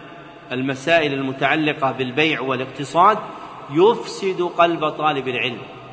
المسائل المتعلقة بالبيع والاقتصاد يفسد قلب طالب العلم،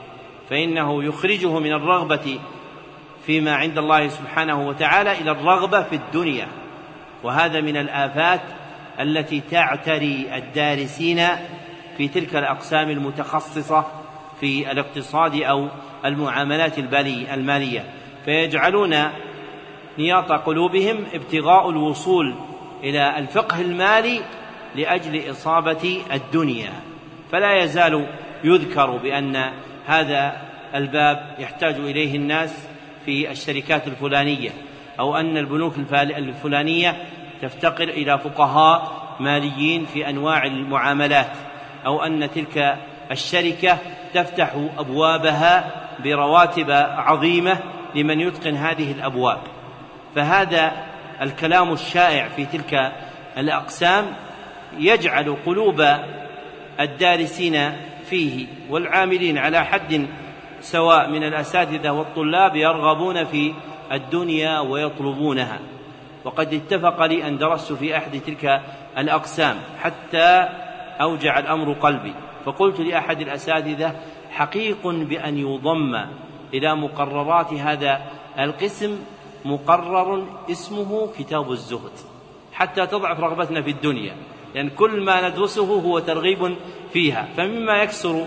فإنه يخرجه من الرغبة فيما عند الله سبحانه وتعالى إلى الرغبة في الدنيا، وهذا من الآفات التي تعتري الدارسين في تلك الأقسام المتخصصة في الاقتصاد أو المعاملات المالية، فيجعلون نياط قلوبهم ابتغاء الوصول إلى الفقه المالي لأجل إصابة الدنيا. فلا يزال يذكر بأن هذا الباب يحتاج إليه الناس في الشركات الفلانية، أو أن البنوك الفلانية تفتقر إلى فقهاء ماليين في أنواع المعاملات، أو أن تلك الشركة تفتح أبوابها برواتب عظيمة لمن يتقن هذه الأبواب. فهذا الكلام الشائع في تلك الأقسام يجعل قلوب الدارسين فيه والعاملين على حد سواء من الأساتذة والطلاب يرغبون في الدنيا ويطلبونها. وقد اتفق لي أن درست في أحد تلك الأقسام حتى أوجع الأمر قلبي، فقلت لأحد الأساتذة: حقيق بأن يضم إلى مقررات هذا القسم مقرر اسمه كتاب الزهد حتى تضعف رغبتنا في الدنيا، لأن كل ما ندرسه هو ترغيب فيها. فمما يكسر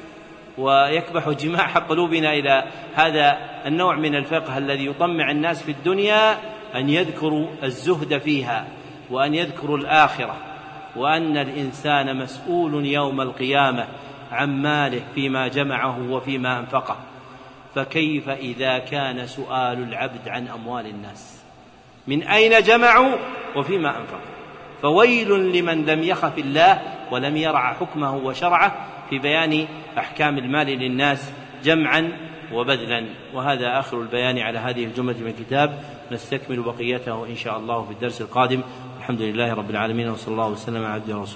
ويكبح جماح قلوبنا إلى هذا النوع من الفقه الذي يطمع الناس في الدنيا أن يذكروا الزهد فيها، وأن يذكروا الآخرة، وأن الإنسان مسؤول يوم القيامة عن ماله فيما جمعه وفيما أنفقه. فكيف إذا كان سؤال العبد عن أموال الناس؟ من أين جمعوا وفيما أنفقوا؟ فويل لمن لم يخف الله ولم يرع حكمه وشرعه في بيان أحكام المال للناس جمعا وبذلا. وهذا آخر البيان على هذه الجملة من الكتاب، نستكمل بقيته إن شاء الله في الدرس القادم. الحمد لله رب العالمين، وصلى الله وسلم على عبده ورسوله.